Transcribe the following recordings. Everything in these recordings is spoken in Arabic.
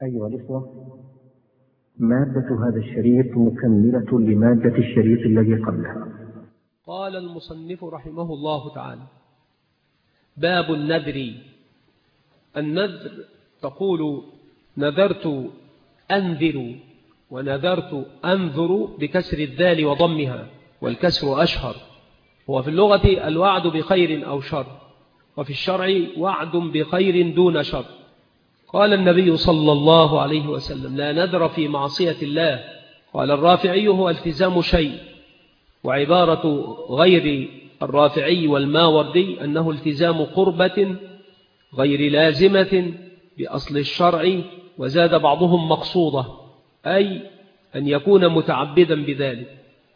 أيها الإخوة، مادة هذا الشريط مكملة لمادة الشريط الذي قبلها. قال المصنف رحمه الله تعالى: باب النذر. النذر تقول نذرت أنذر ونذرت أنذر بكسر الذال وضمها، والكسر أشهر. هو في اللغة الوعد بخير أو شر، وفي الشرع وعد بخير دون شر. قال النبي صلى الله عليه وسلم: لا نذر في معصية الله. قال الرافعي: هو التزام شيء. وعبارة غير الرافعي والماوردي أنه التزام قربة غير لازمة بأصل الشرع، وزاد بعضهم مقصودة، أي أن يكون متعبدا بذلك.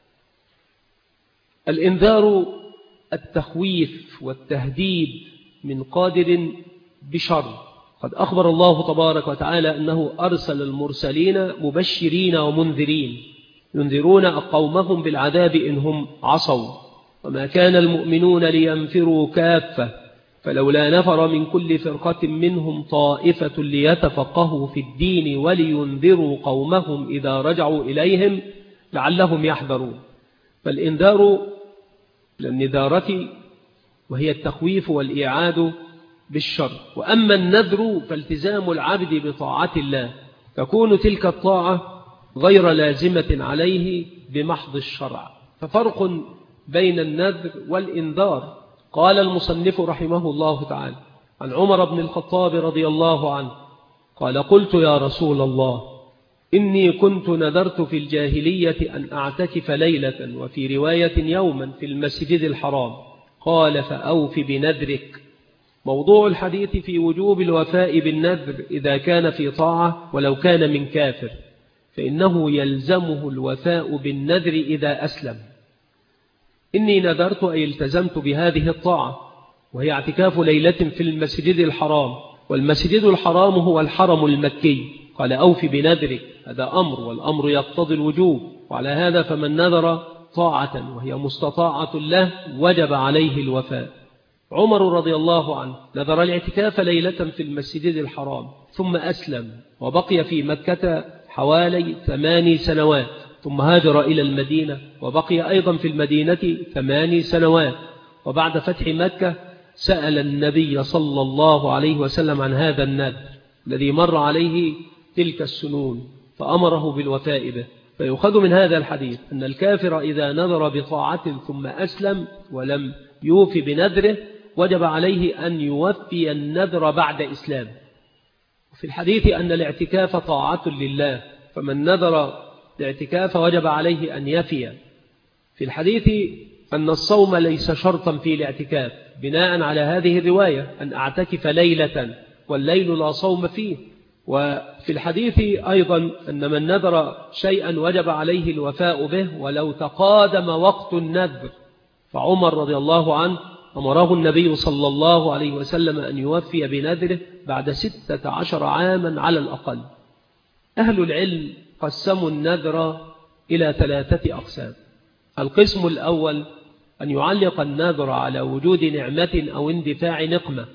الإنذار التخويف والتهديد من قادر بشر. قد أخبر الله تبارك وتعالى أنه أرسل المرسلين مبشرين ومنذرين ينذرون قومهم بالعذاب إن هم عصوا. وما كان المؤمنون لينفروا كافة، فلولا نفر من كل فرقة منهم طائفة ليتفقهوا في الدين ولينذروا قومهم إذا رجعوا إليهم لعلهم يحذرون. فالإنذار للنذارة، وهي التخويف والإيعاد بالشر. وأما النذر فالتزام العبد بطاعة الله، تكون تلك الطاعة غير لازمة عليه بمحض الشرع. ففرق بين النذر والإنذار. قال المصنف رحمه الله تعالى عن عمر بن الخطاب رضي الله عنه قال: قلت يا رسول الله، إني كنت نذرت في الجاهلية أن أعتكف ليلة، وفي رواية يوما، في المسجد الحرام. قال: فأوف بنذرك. موضوع الحديث في وجوب الوفاء بالنذر إذا كان في طاعة ولو كان من كافر، فإنه يلزمه الوفاء بالنذر إذا أسلم. إني نذرت أي التزمت بهذه الطاعة، وهي اعتكاف ليلة في المسجد الحرام، والمسجد الحرام هو الحرم المكي. قال: أوف بنذرك، هذا أمر، والأمر يقتضي الوجوب. وعلى هذا فمن نذر طاعة وهي مستطاعة له وجب عليه الوفاء. عمر رضي الله عنه نذر الاعتكاف ليلة في المسجد الحرام، ثم أسلم وبقي في مكة حوالي 8 سنوات، ثم هاجر إلى المدينة وبقي أيضا في المدينة 8 سنوات. وبعد فتح مكة سأل النبي صلى الله عليه وسلم عن هذا النذر الذي مر عليه تلك السنون، فأمره بالوفاء به. فيؤخذ من هذا الحديث أن الكافر إذا نذر بطاعة ثم أسلم ولم يوفي بنذره وجب عليه أن يوفي النذر بعد إسلام. وفي الحديث أن الاعتكاف طاعة لله، فمن نذر الاعتكاف وجب عليه أن يفي. في الحديث أن الصوم ليس شرطا في الاعتكاف، بناء على هذه الرواية أن أعتكف ليلة، والليل لا صوم فيه. وفي الحديث أيضا أن من نذر شيئا وجب عليه الوفاء به ولو تقادم وقت النذر. فعمر رضي الله عنه أمره النبي صلى الله عليه وسلم أن يوفي بنذره بعد 16 عاما على الأقل. أهل العلم قسموا النذر إلى 3 أقسام. القسم الأول أن يعلق النذر على وجود نعمة أو اندفاع نقمة،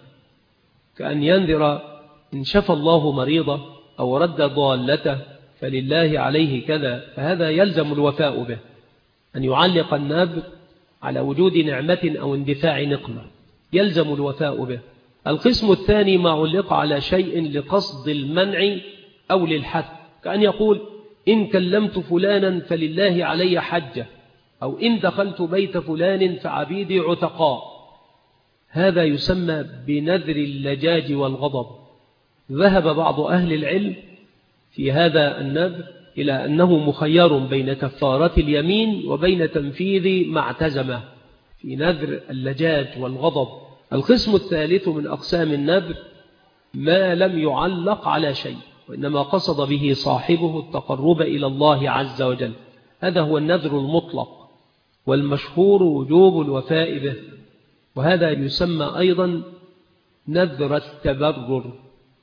كأن ينذر إن شفى الله مريضة أو رد ضالته فلله عليه كذا، فهذا يلزم الوفاء به، أن يعلق النذر على وجود نعمة أو اندفاع نقمة يلزم الوفاء به. القسم الثاني ما علق على شيء لقصد المنع أو للحث، كأن يقول: إن كلمت فلانا فلله علي حجة، أو إن دخلت بيت فلان فعبيدي عتقاء. هذا يسمى بنذر اللجاج والغضب. ذهب بعض أهل العلم في هذا النذر إلى أنه مخير بين كفارة اليمين وبين تنفيذ ما اعتزمه في نذر اللجاج والغضب. القسم الثالث من أقسام النذر ما لم يعلق على شيء، وإنما قصد به صاحبه التقرب إلى الله عز وجل. هذا هو النذر المطلق، والمشهور وجوب الوفاء به. وهذا يسمى أيضا نذر التبرر.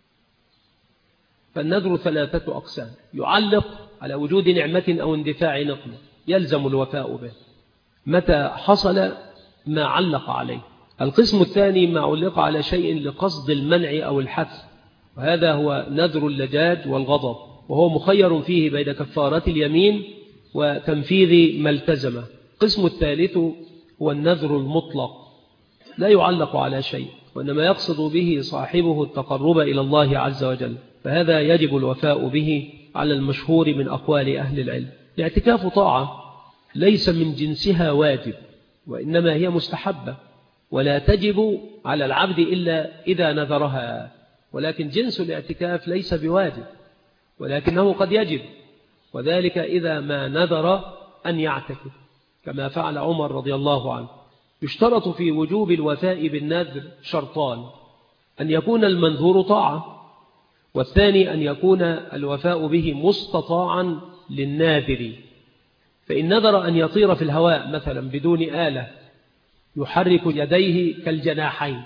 فالنذر 3 أقسام: يعلق على وجود نعمة أو اندفاع نقمة يلزم الوفاء به متى حصل ما علق عليه. القسم الثاني ما علق على شيء لقصد المنع أو الحث، وهذا هو نذر اللجاج والغضب، وهو مخير فيه بين كفارة اليمين وتنفيذ ما التزمه. القسم الثالث هو النذر المطلق، لا يعلق على شيء، وإنما يقصد به صاحبه التقرب إلى الله عز وجل، فهذا يجب الوفاء به على المشهور من أقوال أهل العلم. الاعتكاف طاعة ليس من جنسها واجب، وإنما هي مستحبة، ولا تجب على العبد إلا إذا نذرها، ولكن جنس الاعتكاف ليس بواجب، ولكنه قد يجب، وذلك إذا ما نذر أن يعتكف كما فعل عمر رضي الله عنه. يشترط في وجوب الوفاء بالنذر شرطان: أن يكون المنذور طاعة، والثاني أن يكون الوفاء به مستطاعا للناذر. فإن نذر أن يطير في الهواء مثلا بدون آلة يحرك يديه كالجناحين،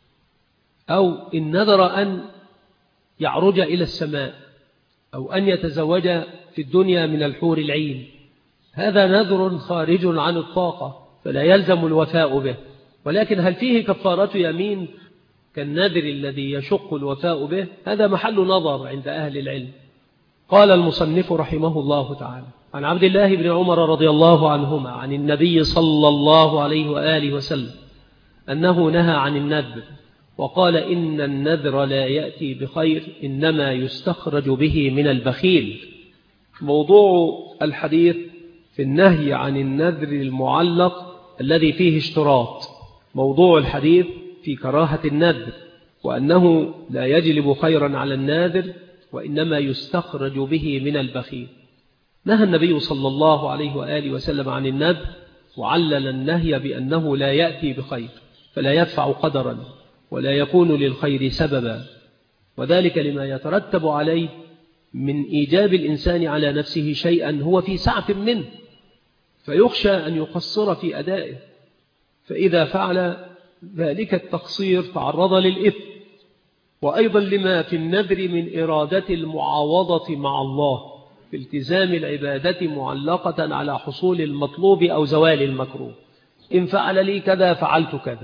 أو إن نذر أن يعرج إلى السماء، أو أن يتزوج في الدنيا من الحور العين، هذا نذر خارج عن الطاقة فلا يلزم الوفاء به. ولكن هل فيه كفارة يمين كالنذر الذي يشق الوفاء به؟ هذا محل نظر عند أهل العلم. قال المصنف رحمه الله تعالى: عن عبد الله بن عمر رضي الله عنهما عن النبي صلى الله عليه وآله وسلم أنه نهى عن النذر وقال: إن النذر لا يأتي بخير، إنما يستخرج به من البخيل. موضوع الحديث في النهي عن النذر المعلق الذي فيه اشتراط. موضوع الحديث في كراهة النذر، وأنه لا يجلب خيرا على الناذر، وإنما يستخرج به من البخيل. نهى النبي صلى الله عليه وآله وسلم عن النذر، وعلل النهي بأنه لا يأتي بخير، فلا يدفع قدرا ولا يكون للخير سببا، وذلك لما يترتب عليه من إيجاب الإنسان على نفسه شيئا هو في سعة منه، فيخشى أن يقصر في أدائه، فإذا فعل ذلك التقصير تعرض للإثم. وأيضا لما في النذر من إرادة المعاوضة مع الله في التزام العبادة معلقة على حصول المطلوب أو زوال المكروه. إن فعل لي كذا فعلت كذا،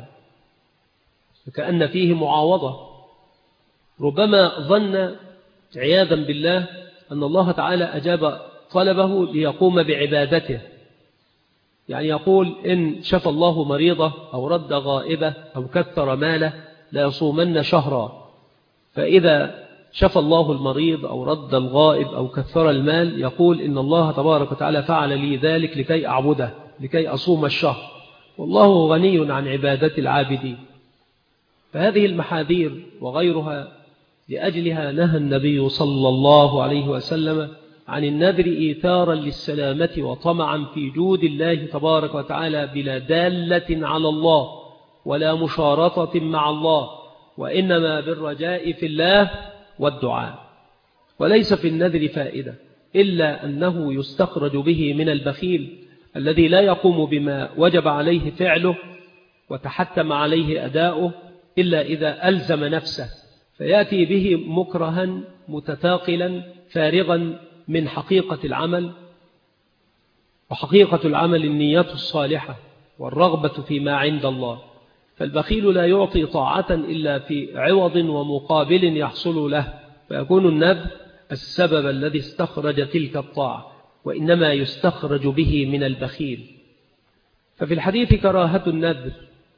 فكأن فيه معاوضة. ربما ظن عياذا بالله أن الله تعالى أجاب طلبه ليقوم بعبادته، يعني يقول: إن شفى الله مريضة أو رد غائبة أو كثر ماله لا يصومن شهرا. فإذا شفى الله المريض أو رد الغائب أو كثر المال يقول: إن الله تبارك وتعالى فعل لي ذلك لكي أعبده، لكي أصوم الشهر، والله غني عن عبادة العابدين. فهذه المحاذير وغيرها لأجلها نهى النبي صلى الله عليه وسلم عن النذر إيثارا للسلامة وطمعا في جود الله تبارك وتعالى بلا دالة على الله ولا مشارطة مع الله، وإنما بالرجاء في الله والدعاء. وليس في النذر فائدة إلا أنه يستخرج به من البخيل الذي لا يقوم بما وجب عليه فعله وتحتم عليه أداؤه إلا إذا ألزم نفسه، فيأتي به مكرها متثاقلا فارغا من حقيقة العمل. وحقيقة العمل النية الصالحة والرغبة فيما عند الله. فالبخيل لا يعطي طاعة إلا في عوض ومقابل يحصل له، فيكون النذر السبب الذي استخرج تلك الطاعة، وإنما يستخرج به من البخيل. ففي الحديث كراهة النذر،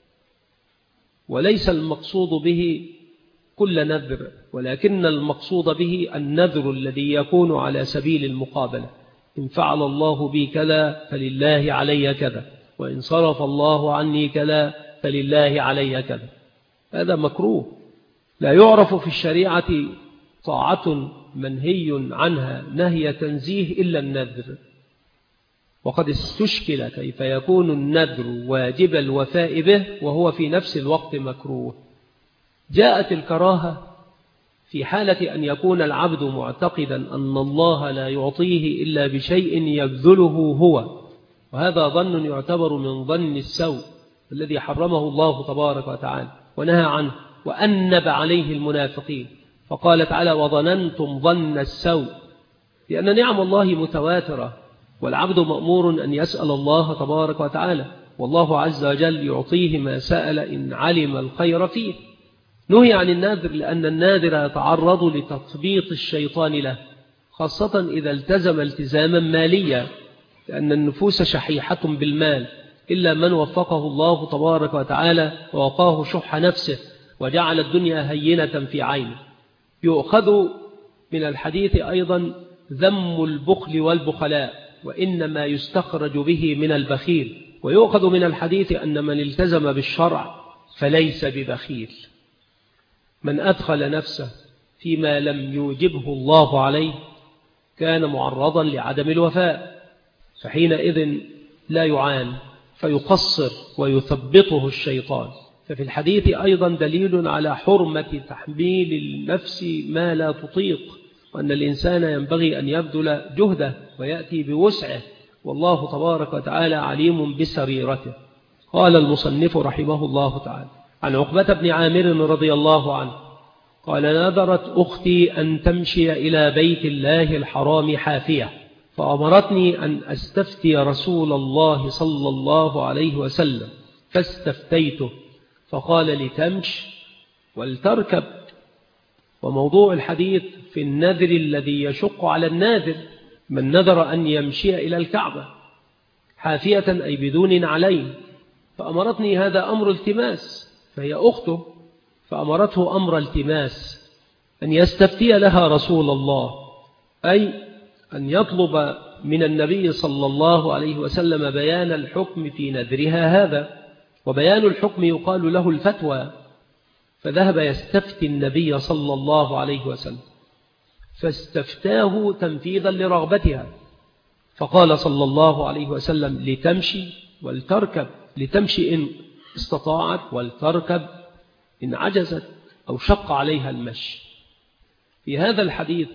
وليس المقصود به كل نذر، ولكن المقصود به النذر الذي يكون على سبيل المقابلة: إن فعل الله بي كذا فلله علي كذا، وإن صرف الله عني كذا فلله علي كذا. هذا مكروه، لا يعرف في الشريعة طاعة منهي عنها نهي تنزيه إلا النذر. وقد استشكل كيف يكون النذر واجب الوفاء به وهو في نفس الوقت مكروه. جاءت الكراهة في حالة أن يكون العبد معتقدا أن الله لا يعطيه إلا بشيء يبذله هو، وهذا ظن يعتبر من ظن السوء الذي حرمه الله تبارك وتعالى ونهى عنه وأنب عليه المنافقين، فقال تعالى: وظننتم ظن السوء، لأن نعم الله متواترة، والعبد مأمور أن يسأل الله تبارك وتعالى، والله عز وجل يعطيه ما سأل إن علم الخير فيه. نهي عن الناذر لأن الناذر يتعرض لتطبيط الشيطان له، خاصة إذا التزم التزاما ماليا، لأن النفوس شحيحة بالمال، إلا من وفقه الله تبارك وتعالى ووقاه شح نفسه وجعل الدنيا هينة في عينه. يؤخذ من الحديث أيضا ذم البخل والبخلاء، وإنما يستخرج به من البخيل. ويؤخذ من الحديث أن من التزم بالشرع فليس ببخيل. من أدخل نفسه فيما لم يوجبه الله عليه كان معرضا لعدم الوفاء، فحينئذ لا يعان فيقصر ويثبطه الشيطان. ففي الحديث أيضا دليل على حرمة تحميل النفس ما لا تطيق، وأن الإنسان ينبغي أن يبذل جهده ويأتي بوسعه، والله تبارك وتعالى عليم بسريرته. قال المصنف رحمه الله تعالى عن عقبة بن عامر رضي الله عنه قال: نذرت أختي أن تمشي إلى بيت الله الحرام حافية، فأمرتني أن أستفتي رسول الله صلى الله عليه وسلم، فاستفتيته فقال: لتمش ولتركب. وموضوع الحديث في النذر الذي يشق على الناذر، من نذر أن يمشي إلى الكعبة حافية أي بدون عليه، فأمرتني، هذا أمر التماس، فهي أخته، فأمرته أمر التماس أن يستفتي لها رسول الله، أي أن يطلب من النبي صلى الله عليه وسلم بيان الحكم في نذرها هذا. وبيان الحكم يقال له الفتوى، فذهب يستفتي النبي صلى الله عليه وسلم، فاستفتاه تنفيذا لرغبتها، فقال صلى الله عليه وسلم: لتمشي ولتركب، لتمشي إن استطاعت، ولتركب إن عجزت أو شق عليها المشي. في هذا الحديث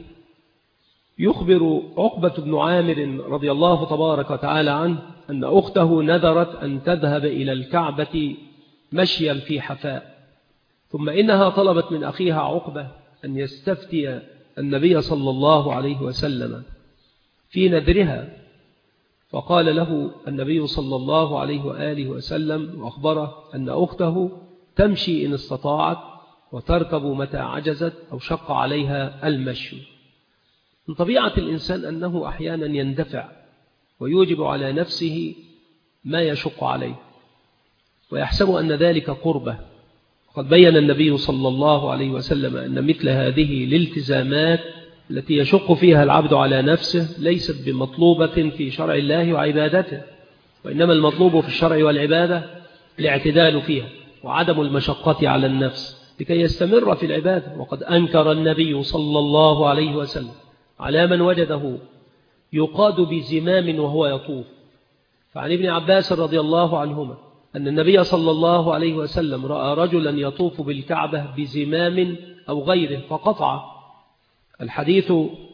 يخبر عقبة بن عامر رضي الله تبارك وتعالى عنه أن أخته نذرت أن تذهب إلى الكعبة مشيا في حفاء، ثم إنها طلبت من أخيها عقبة أن يستفتي النبي صلى الله عليه وسلم في نذرها، فقال له النبي صلى الله عليه وآله وسلم وأخبره أن أخته تمشي إن استطاعت وتركب متى عجزت أو شق عليها المشي. من طبيعة الإنسان أنه أحيانا يندفع ويوجب على نفسه ما يشق عليه ويحسب أن ذلك قربة. قد بين النبي صلى الله عليه وسلم أن مثل هذه الالتزامات التي يشق فيها العبد على نفسه ليست بمطلوبة في شرع الله وعبادته، وإنما المطلوب في الشرع والعبادة الاعتدال فيها وعدم المشقة على النفس لكي يستمر في العبادة. وقد أنكر النبي صلى الله عليه وسلم على من وجده يقاد بزمام وهو يطوف. فعن ابن عباس رضي الله عنهما أن النبي صلى الله عليه وسلم رأى رجلا يطوف بالكعبة بزمام أو غيره فقطع. الحديث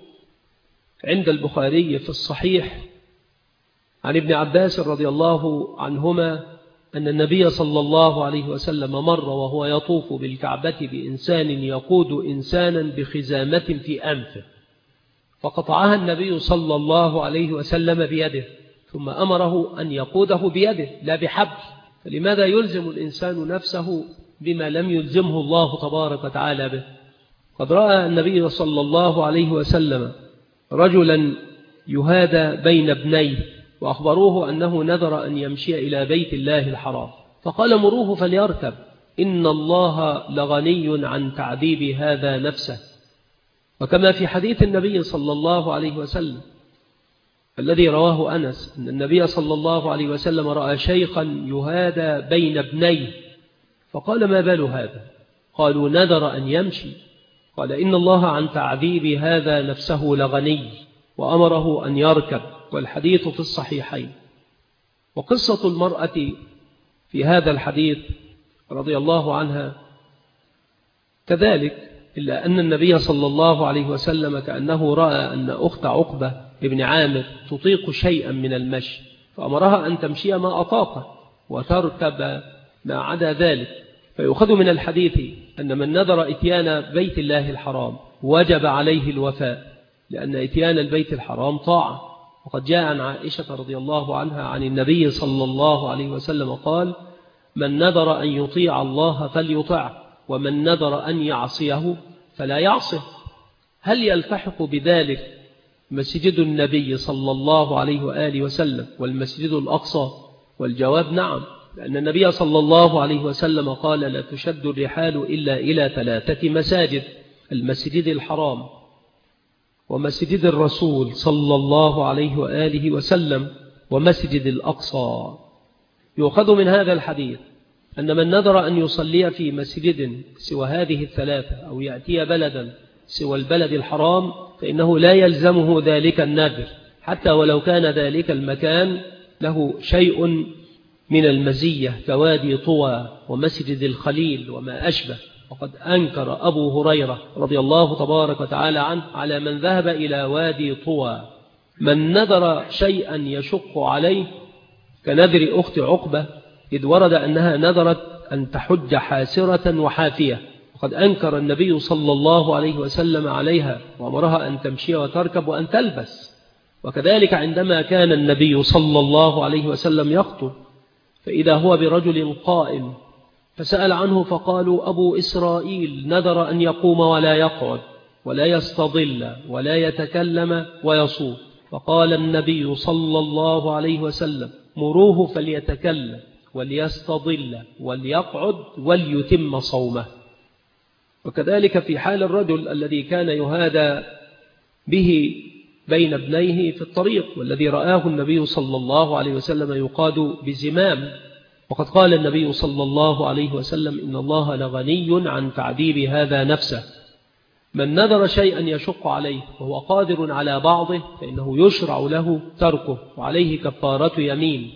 عند البخاري في الصحيح عن ابن عباس رضي الله عنهما أن النبي صلى الله عليه وسلم مر وهو يطوف بالكعبة بإنسان يقود إنسانا بخزامة في أنفه، فقطعها النبي صلى الله عليه وسلم بيده، ثم أمره أن يقوده بيده لا بحبل. فلماذا يلزم الإنسان نفسه بما لم يلزمه الله تبارك وتعالى به؟ قد رأى النبي صلى الله عليه وسلم رجلا يهادى بين ابنيه، وأخبروه أنه نذر أن يمشي إلى بيت الله الحرام، فقال: مروه فليركب، إن الله لغني عن تعذيب هذا نفسه. وكما في حديث النبي صلى الله عليه وسلم الذي رواه أنس أن النبي صلى الله عليه وسلم رأى شيخا يهادى بين ابنيه، فقال: ما بال هذا؟ قالوا: نذر أن يمشي. قال: إن الله عن تعذيب هذا نفسه لغني، وأمره أن يركب. والحديث في الصحيحين. وقصة المرأة في هذا الحديث رضي الله عنها كذلك، إلا أن النبي صلى الله عليه وسلم كأنه رأى أن أخت عقبة ابن عامر تطيق شيئا من المشي، فأمرها أن تمشي ما أطاقه وتركب ما عدا ذلك. فيؤخذ من الحديث أن من نذر إتيان بيت الله الحرام وجب عليه الوفاء، لأن إتيان البيت الحرام طاعة. وقد جاء عن عائشة رضي الله عنها عن النبي صلى الله عليه وسلم قال: من نذر أن يطيع الله فليطعه، ومن نذر أن يعصيه فلا يعصه. هل يلتحق بذلك مسجد النبي صلى الله عليه وآله وسلم والمسجد الأقصى؟ والجواب نعم، لأن النبي صلى الله عليه وسلم قال لا تشد الرحال إلا إلى 3 مساجد: المسجد الحرام، ومسجد الرسول صلى الله عليه وآله وسلم، ومسجد الأقصى. يؤخذ من هذا الحديث أن من نذر أن يصلي في مسجد سوى هذه 3 أو يأتي بلدا سوى البلد الحرام فإنه لا يلزمه ذلك النذر، حتى ولو كان ذلك المكان له شيء من المزية كوادي طوى ومسجد الخليل وما أشبه. وقد أنكر أبو هريرة رضي الله تبارك وتعالى عنه على من ذهب إلى وادي طوى. من نذر شيئا يشق عليه كنذر أخت عقبة، إذ ورد أنها نذرت أن تحج حاسرة وحافية، وقد أنكر النبي صلى الله عليه وسلم عليها وأمرها أن تمشي وتركب وأن تلبس. وكذلك عندما كان النبي صلى الله عليه وسلم يخطب فإذا هو برجل قائم فسأل عنه فقالوا أبو إسرائيل نذر أن يقوم ولا يقعد ولا يستظل ولا يتكلم ويصوم، فقال النبي صلى الله عليه وسلم مروه فليتكلم وليستظل وليقعد وليتم صومه. وكذلك في حال الرجل الذي كان يهادى به بين ابنيه في الطريق، والذي رآه النبي صلى الله عليه وسلم يقاد بزمام، وقد قال النبي صلى الله عليه وسلم إن الله لغني عن تعذيب هذا نفسه. من نذر شيئا يشق عليه وهو قادر على بعضه فإنه يشرع له تركه وعليه كفارة يمين.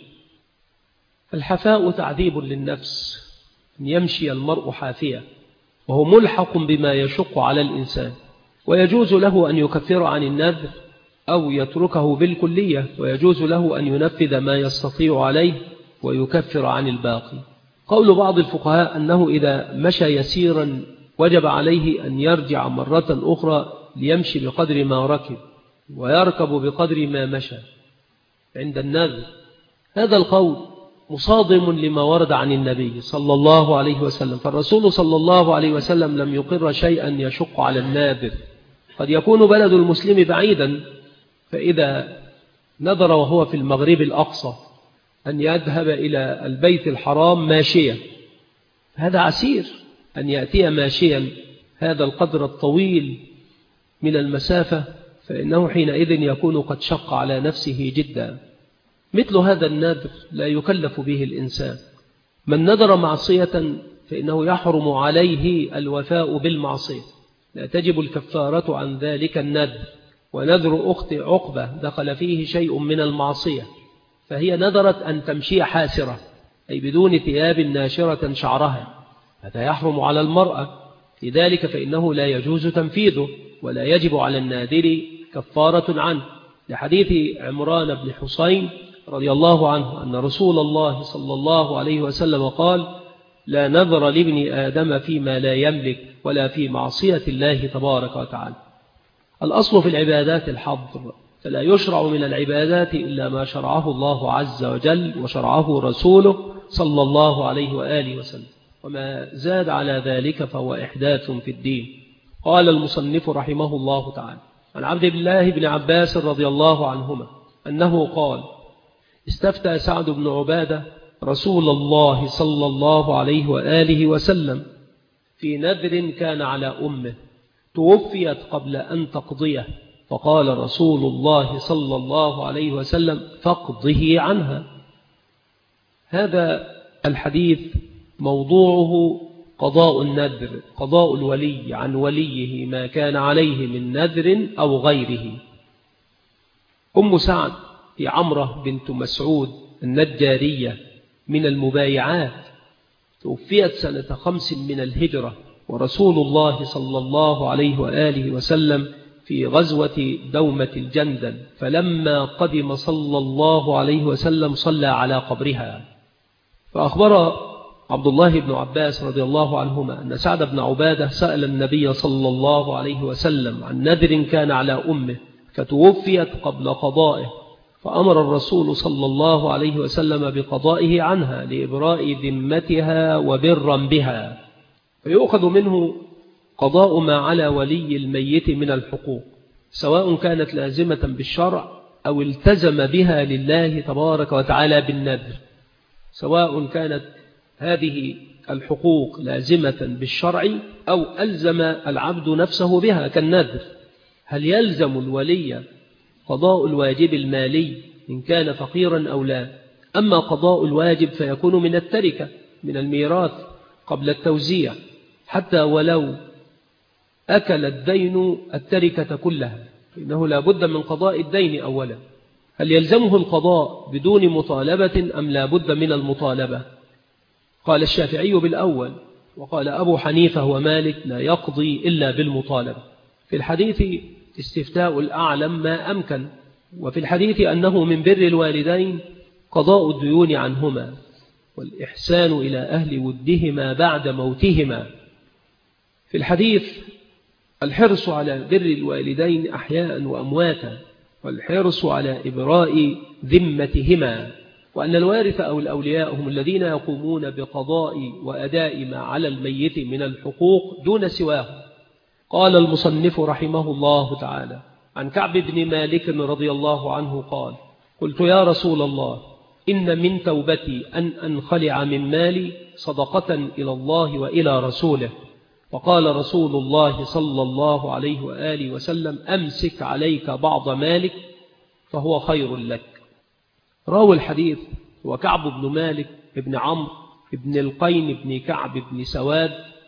الحفاء تعذيب للنفس، أن يمشي المرء حافيا وهو ملحق بما يشق على الإنسان، ويجوز له أن يكفر عن النذر أو يتركه بالكلية، ويجوز له أن ينفذ ما يستطيع عليه ويكفر عن الباقي. قول بعض الفقهاء أنه إذا مشى يسيرا وجب عليه أن يرجع مرة أخرى ليمشي بقدر ما ركب ويركب بقدر ما مشى عند النذر. هذا القول مصادم لما ورد عن النبي صلى الله عليه وسلم، فالرسول صلى الله عليه وسلم لم يقر شيئا يشق على الناذر. قد يكون بلد المسلم بعيدا، فإذا نذر وهو في المغرب الأقصى أن يذهب إلى البيت الحرام ماشيا، هذا عسير أن يأتي ماشيا هذا القدر الطويل من المسافة، فإنه حينئذ يكون قد شق على نفسه جدا. مثل هذا النذر لا يكلف به الإنسان. من نذر معصية فإنه يحرم عليه الوفاء بالمعصية، لا تجب الكفارة عن ذلك النذر. ونذر أخت عقبة دخل فيه شيء من المعصية، فهي نذرت أن تمشي حاسرة أي بدون ثياب ناشرة شعرها، هذا يحرم على المرأة، لذلك فإنه لا يجوز تنفيذه ولا يجب على الناذر كفارة عنه، لحديث عمران بن حسين رضي الله عنه أن رسول الله صلى الله عليه وسلم قال لا نذر لابن آدم فيما لا يملك ولا في معصية الله تبارك وتعالى. الأصل في العبادات الحظر، فلا يشرع من العبادات إلا ما شرعه الله عز وجل وشرعه رسوله صلى الله عليه وآله وسلم، وما زاد على ذلك فهو إحداث في الدين. قال المصنف رحمه الله تعالى عن عبد الله بن عباس رضي الله عنهما أنه قال استفتى سعد بن عبادة رسول الله صلى الله عليه وآله وسلم في نذر كان على أمه توفيت قبل أن تقضيه، فقال رسول الله صلى الله عليه وسلم فاقضه عنها. هذا الحديث موضوعه قضاء النذر، قضاء الولي عن وليه ما كان عليه من نذر أو غيره. أم سعد هي عمرة بنت مسعود النجارية من المبايعات، توفيت سنة 5 من الهجرة، ورسول الله صلى الله عليه وآله وسلم في غزوة دومة الجندل، فلما قدم صلى الله عليه وسلم صلى على قبرها. فأخبر عبد الله بن عباس رضي الله عنهما أن سعد بن عبادة سأل النبي صلى الله عليه وسلم عن نذر كان على أمه فتوفيت قبل قضائه، فأمر الرسول صلى الله عليه وسلم بقضائه عنها لإبراء ذمتها وبرا بها. فيؤخذ منه قضاء ما على ولي الميت من الحقوق، سواء كانت لازمة بالشرع أو التزم بها لله تبارك وتعالى بالنذر، سواء كانت هذه الحقوق لازمة بالشرع أو ألزم العبد نفسه بها كالنذر. هل يلزم الولي قضاء الواجب المالي إن كان فقيرا أو لا؟ أما قضاء الواجب فيكون من التركة، من الميراث قبل التوزيع، حتى ولو أكل الدين التركة كلها، إنه لا بد من قضاء الدين أولا. هل يلزمه القضاء بدون مطالبة أم لا بد من المطالبة؟ قال الشافعي بالأول، وقال أبو حنيفة ومالك لا يقضي إلا بالمطالبة. في الحديث استفتاء الأعلم ما أمكن، وفي الحديث أنه من بر الوالدين قضاء الديون عنهما والإحسان إلى أهل ودهما بعد موتهما. في الحديث الحرص على بر الوالدين أحياء وأمواتا، والحرص على إبراء ذمتهما، وأن الوارث أو الأولياء هم الذين يقومون بقضاء وأداء ما على الميت من الحقوق دون سواه. قال المصنف رحمه الله تعالى عن كعب بن مالك رضي الله عنه قال: قلت يا رسول الله، إن من توبتي أن أنخلع من مالي صدقة إلى الله وإلى رسوله. وقال رسول الله صلى الله عليه وآله وسلم: أمسك عليك بعض مالك فهو خير لك. راوي الحديث هو كعب بن مالك بن عمرو بن القين بن كعب بن سواد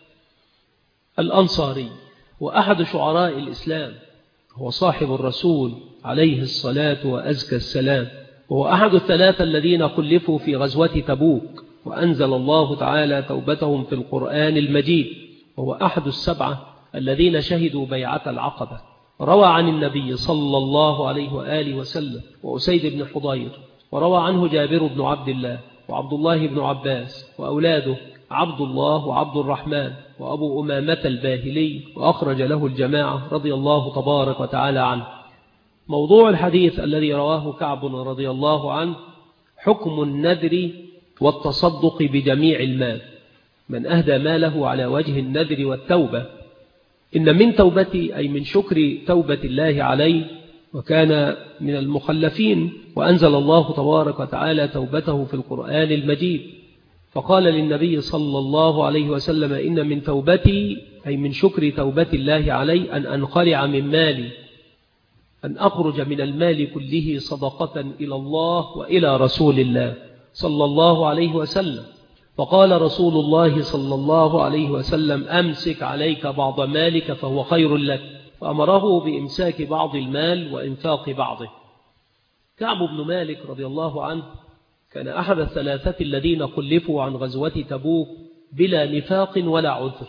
الأنصاري، وأحد شعراء الإسلام، هو صاحب الرسول عليه الصلاة وأزكى السلام، وهو أحد الثلاثة الذين خلفوا في غزوة تبوك وأنزل الله تعالى توبتهم في القرآن المجيد، وهو أحد السبعة الذين شهدوا بيعة العقبة. روى عن النبي صلى الله عليه وآله وسلم وأسيد بن حضير، وروى عنه جابر بن عبد الله وعبد الله بن عباس وأولاده عبد الله وعبد الرحمن وأبو أمامة الباهلي، وأخرج له الجماعة رضي الله تبارك وتعالى عنه. موضوع الحديث الذي رواه كعب رضي الله عنه حكم النذر والتصدق بجميع المال، من أهدى ماله على وجه النذر والتوبة. إن من توبتي أي من شكر توبة الله عليه، وكان من المخلفين، وأنزل الله تبارك وتعالى توبته في القرآن المجيد، فقال للنبي صلى الله عليه وسلم: إن من توبتي أي من شكر توبة الله علي أن أنخلع من مالي، أن أخرج من المال كله صدقة إلى الله وإلى رسول الله صلى الله عليه وسلم. فقال رسول الله صلى الله عليه وسلم: أمسك عليك بعض مالك فهو خير لك، فأمره بإمساك بعض المال وإنفاق بعضه. كعب بن مالك رضي الله عنه كان أحد الثلاثة الذين خلفوا عن غزوة تبوك بلا نفاق ولا عذر،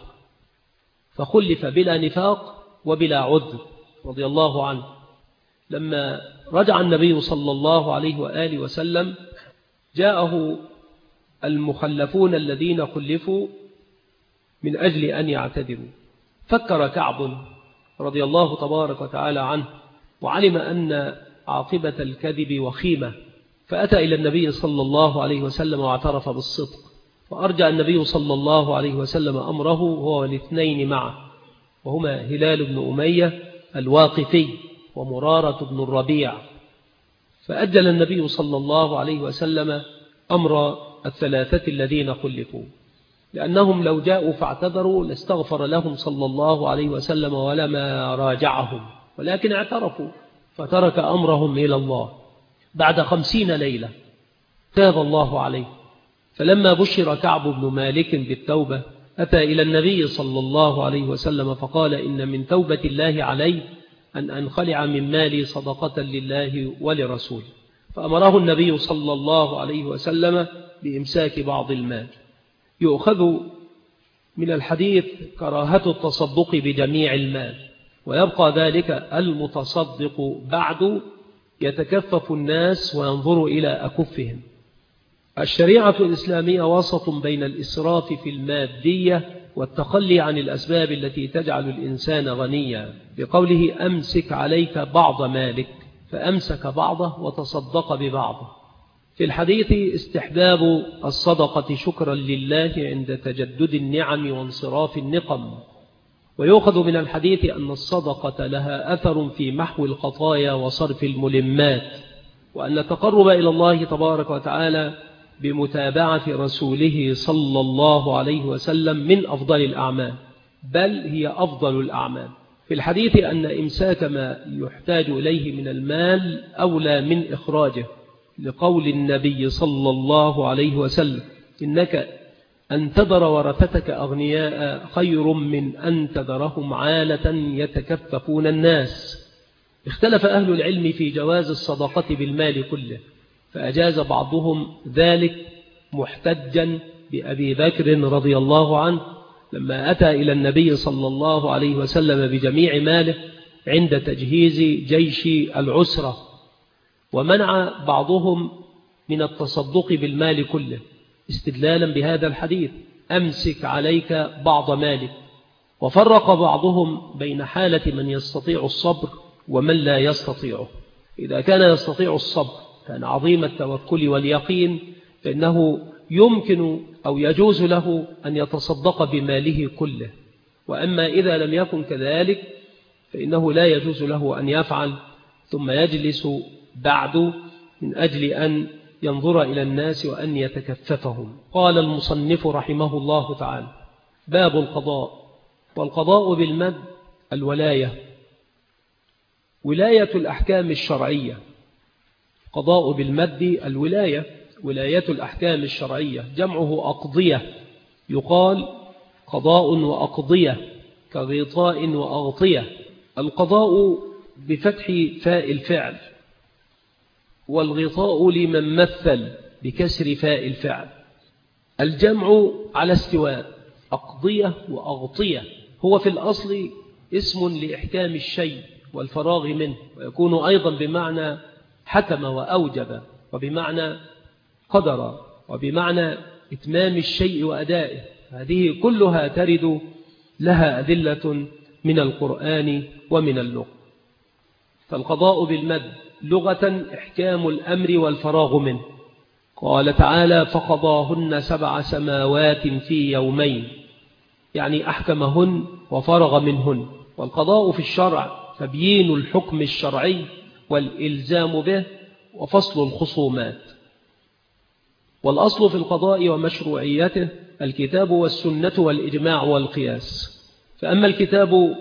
فخلف بلا نفاق وبلا عذر رضي الله عنه. لما رجع النبي صلى الله عليه وآله وسلم جاءه المخلفون الذين خلفوا من أجل أن يعتذروا، فكر كعب رضي الله تبارك وتعالى عنه، وعلم أن عاقبة الكذب وخيمة، فأتى إلى النبي صلى الله عليه وسلم واعترف بالصدق، فأرجع النبي صلى الله عليه وسلم أمره هو الاثنين معه، وهما هلال بن أمية الواقفي ومرارة بن الربيع. فأجل النبي صلى الله عليه وسلم أمر الثلاثة الذين خلفوا، لأنهم لو جاءوا فاعتذروا لاستغفر لهم صلى الله عليه وسلم ولما راجعهم، ولكن اعترفوا فترك أمرهم إلى الله. بعد 50 ليلة تاب الله عليه، فلما بشر كعب بن مالك بالتوبة أتى إلى النبي صلى الله عليه وسلم فقال: إن من توبة الله علي أن أنخلع من مالي صدقة لله ولرسوله، فأمره النبي صلى الله عليه وسلم بإمساك بعض المال. يؤخذ من الحديث كراهة التصدق بجميع المال، ويبقى ذلك المتصدق بعد يتكفف الناس وينظر إلى أكفهم. الشريعة الإسلامية وسط بين الإسراف في المادية والتخلي عن الأسباب التي تجعل الإنسان غنيا، بقوله: أمسك عليك بعض مالك، فأمسك بعضه وتصدق ببعضه. في الحديث استحباب الصدقة شكرا لله عند تجدد النعم وانصراف النقم. ويؤخذ من الحديث أن الصدقة لها أثر في محو الخطايا وصرف الملمات، وأن التقرب إلى الله تبارك وتعالى بمتابعة رسوله صلى الله عليه وسلم من أفضل الأعمال، بل هي أفضل الأعمال. في الحديث أن إمساك ما يحتاج إليه من المال أولى من إخراجه، لقول النبي صلى الله عليه وسلم: إنك أن تذر ورثتك أغنياء خير من أن تذرهم عالة يتكففون الناس. اختلف أهل العلم في جواز الصدقة بالمال كله، فأجاز بعضهم ذلك محتجا بأبي بكر رضي الله عنه لما أتى إلى النبي صلى الله عليه وسلم بجميع ماله عند تجهيز جيش العسرة، ومنع بعضهم من التصدق بالمال كله استدلالا بهذا الحديث: أمسك عليك بعض مالك. وفرق بعضهم بين حالة من يستطيع الصبر ومن لا يستطيعه. إذا كان يستطيع الصبر كان عظيم التوكل واليقين، فإنه يمكن أو يجوز له أن يتصدق بماله كله. وأما إذا لم يكن كذلك فإنه لا يجوز له أن يفعل، ثم يجلس بعد من أجل أن ينظر إلى الناس وأن يتكففهم. قال المصنف رحمه الله تعالى: باب القضاء. والقضاء بالمد الولاية، ولاية الأحكام الشرعية. قضاء بالمد الولاية، ولاية الأحكام الشرعية، جمعه أقضية، يقال قضاء وأقضية كغطاء وأغطية. القضاء بفتح فاء الفعل، والغطاء لمن مثل بكسر فاء الفعل. الجمع على استواء، أقضية وأغطية. هو في الأصل اسم لإحكام الشيء والفراغ منه، ويكون أيضا بمعنى حكم وأوجب، وبمعنى قدر، وبمعنى إتمام الشيء وأدائه. هذه كلها ترد لها أدلة من القرآن ومن اللغة. فالقضاء بالمد لغة إحكام الأمر والفراغ منه. قال تعالى: فقضاهن 7 سماوات في يومين، يعني أحكمهن وفرغ منهن. والقضاء في الشرع تبيين الحكم الشرعي والإلزام به وفصل الخصومات. والأصل في القضاء ومشروعيته الكتاب والسنة والإجماع والقياس. فأما الكتاب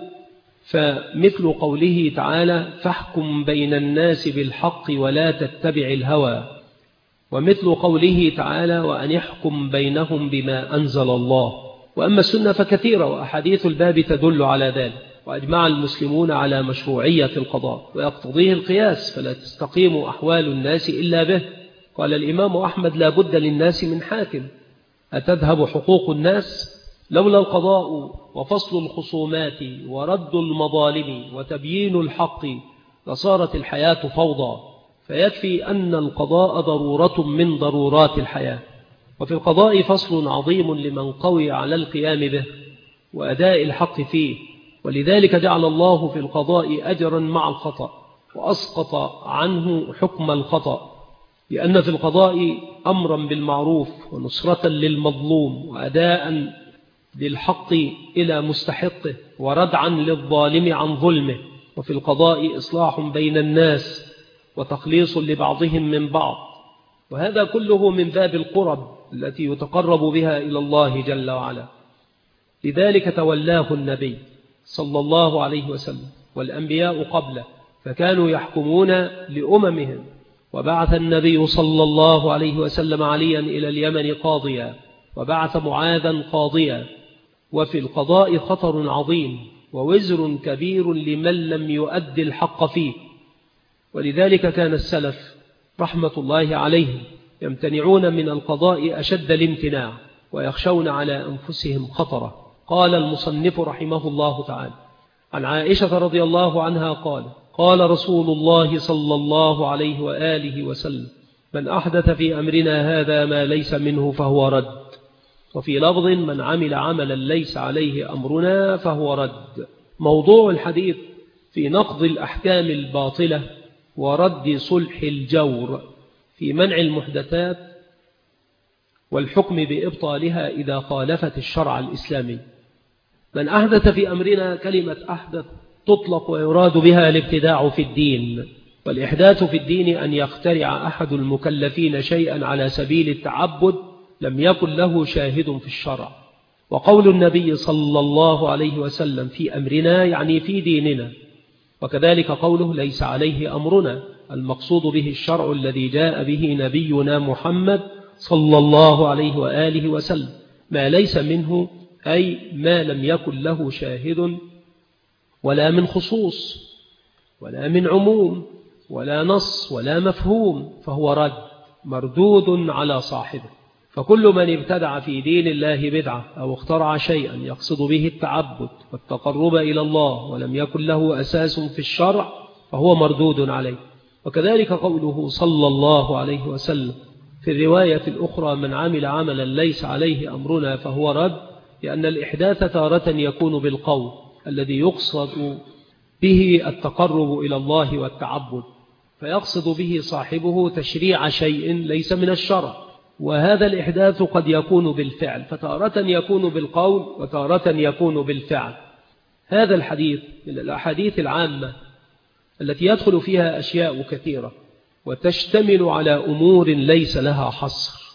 فمثل قوله تعالى: فاحكم بين الناس بالحق ولا تتبع الهوى، ومثل قوله تعالى: وأن يحكم بينهم بما أنزل الله. وأما السنة فكثيرة، وأحاديث الباب تدل على ذلك. وأجمع المسلمون على مشروعية القضاء، ويقتضيه القياس، فلا تستقيم أحوال الناس إلا به. قال الإمام أحمد: لا بد للناس من حاكم. أتذهب حقوق الناس؟ لولا القضاء وفصل الخصومات ورد المظالم وتبيين الحق لصارت الحياة فوضى. فيكفي أن القضاء ضرورة من ضرورات الحياة. وفي القضاء فصل عظيم لمن قوي على القيام به وأداء الحق فيه. ولذلك جعل الله في القضاء أجرا مع الخطأ، وأسقط عنه حكم الخطأ، لأن في القضاء أمرا بالمعروف ونصرة للمظلوم وأداء للحق إلى مستحقه وردعا للظالم عن ظلمه. وفي القضاء إصلاح بين الناس وتخليص لبعضهم من بعض. وهذا كله من باب القرب التي يتقرب بها إلى الله جل وعلا. لذلك تولاه النبي صلى الله عليه وسلم والأنبياء قبله، فكانوا يحكمون لأممهم. وبعث النبي صلى الله عليه وسلم عليا إلى اليمن قاضيا، وبعث معاذا قاضيا. وفي القضاء خطر عظيم ووزر كبير لمن لم يؤدي الحق فيه. ولذلك كان السلف رحمة الله عليهم يمتنعون من القضاء أشد الامتناع، ويخشون على أنفسهم خطرة. قال المصنف رحمه الله تعالى: عن عائشة رضي الله عنها قال رسول الله صلى الله عليه وآله وسلم: من أحدث في أمرنا هذا ما ليس منه فهو رد. وفي لفظ: من عمل عملا ليس عليه أمرنا فهو رد. موضوع الحديث في نقض الأحكام الباطلة ورد صلح الجور في منع المحدثات والحكم بإبطالها إذا خالفت الشرع الإسلامي. من أحدث في أمرنا، كلمة أحدث تطلق ويراد بها الابتداع في الدين، والإحداث في الدين أن يخترع أحد المكلفين شيئا على سبيل التعبد لم يكن له شاهد في الشرع. وقول النبي صلى الله عليه وسلم في أمرنا يعني في ديننا، وكذلك قوله ليس عليه أمرنا، المقصود به الشرع الذي جاء به نبينا محمد صلى الله عليه وآله وسلم. ما ليس منه أي ما لم يكن له شاهد، ولا من خصوص ولا من عموم ولا نص ولا مفهوم، فهو رد مردود على صاحبه. فكل من ابتدع في دين الله بدعة أو اخترع شيئا يقصد به التعبد والتقرب إلى الله ولم يكن له أساس في الشرع فهو مردود عليه. وكذلك قوله صلى الله عليه وسلم في الرواية الأخرى من عمل عملا ليس عليه أمرنا فهو رد، لأن الإحداث تارة يكون بالقول الذي يقصد به التقرب إلى الله والتعبد، فيقصد به صاحبه تشريع شيء ليس من الشرع، وهذا الإحداث قد يكون بالفعل، فتارة يكون بالقول وتارة يكون بالفعل. هذا الحديث من الأحاديث العامة التي يدخل فيها أشياء كثيرة وتشتمل على أمور ليس لها حصر.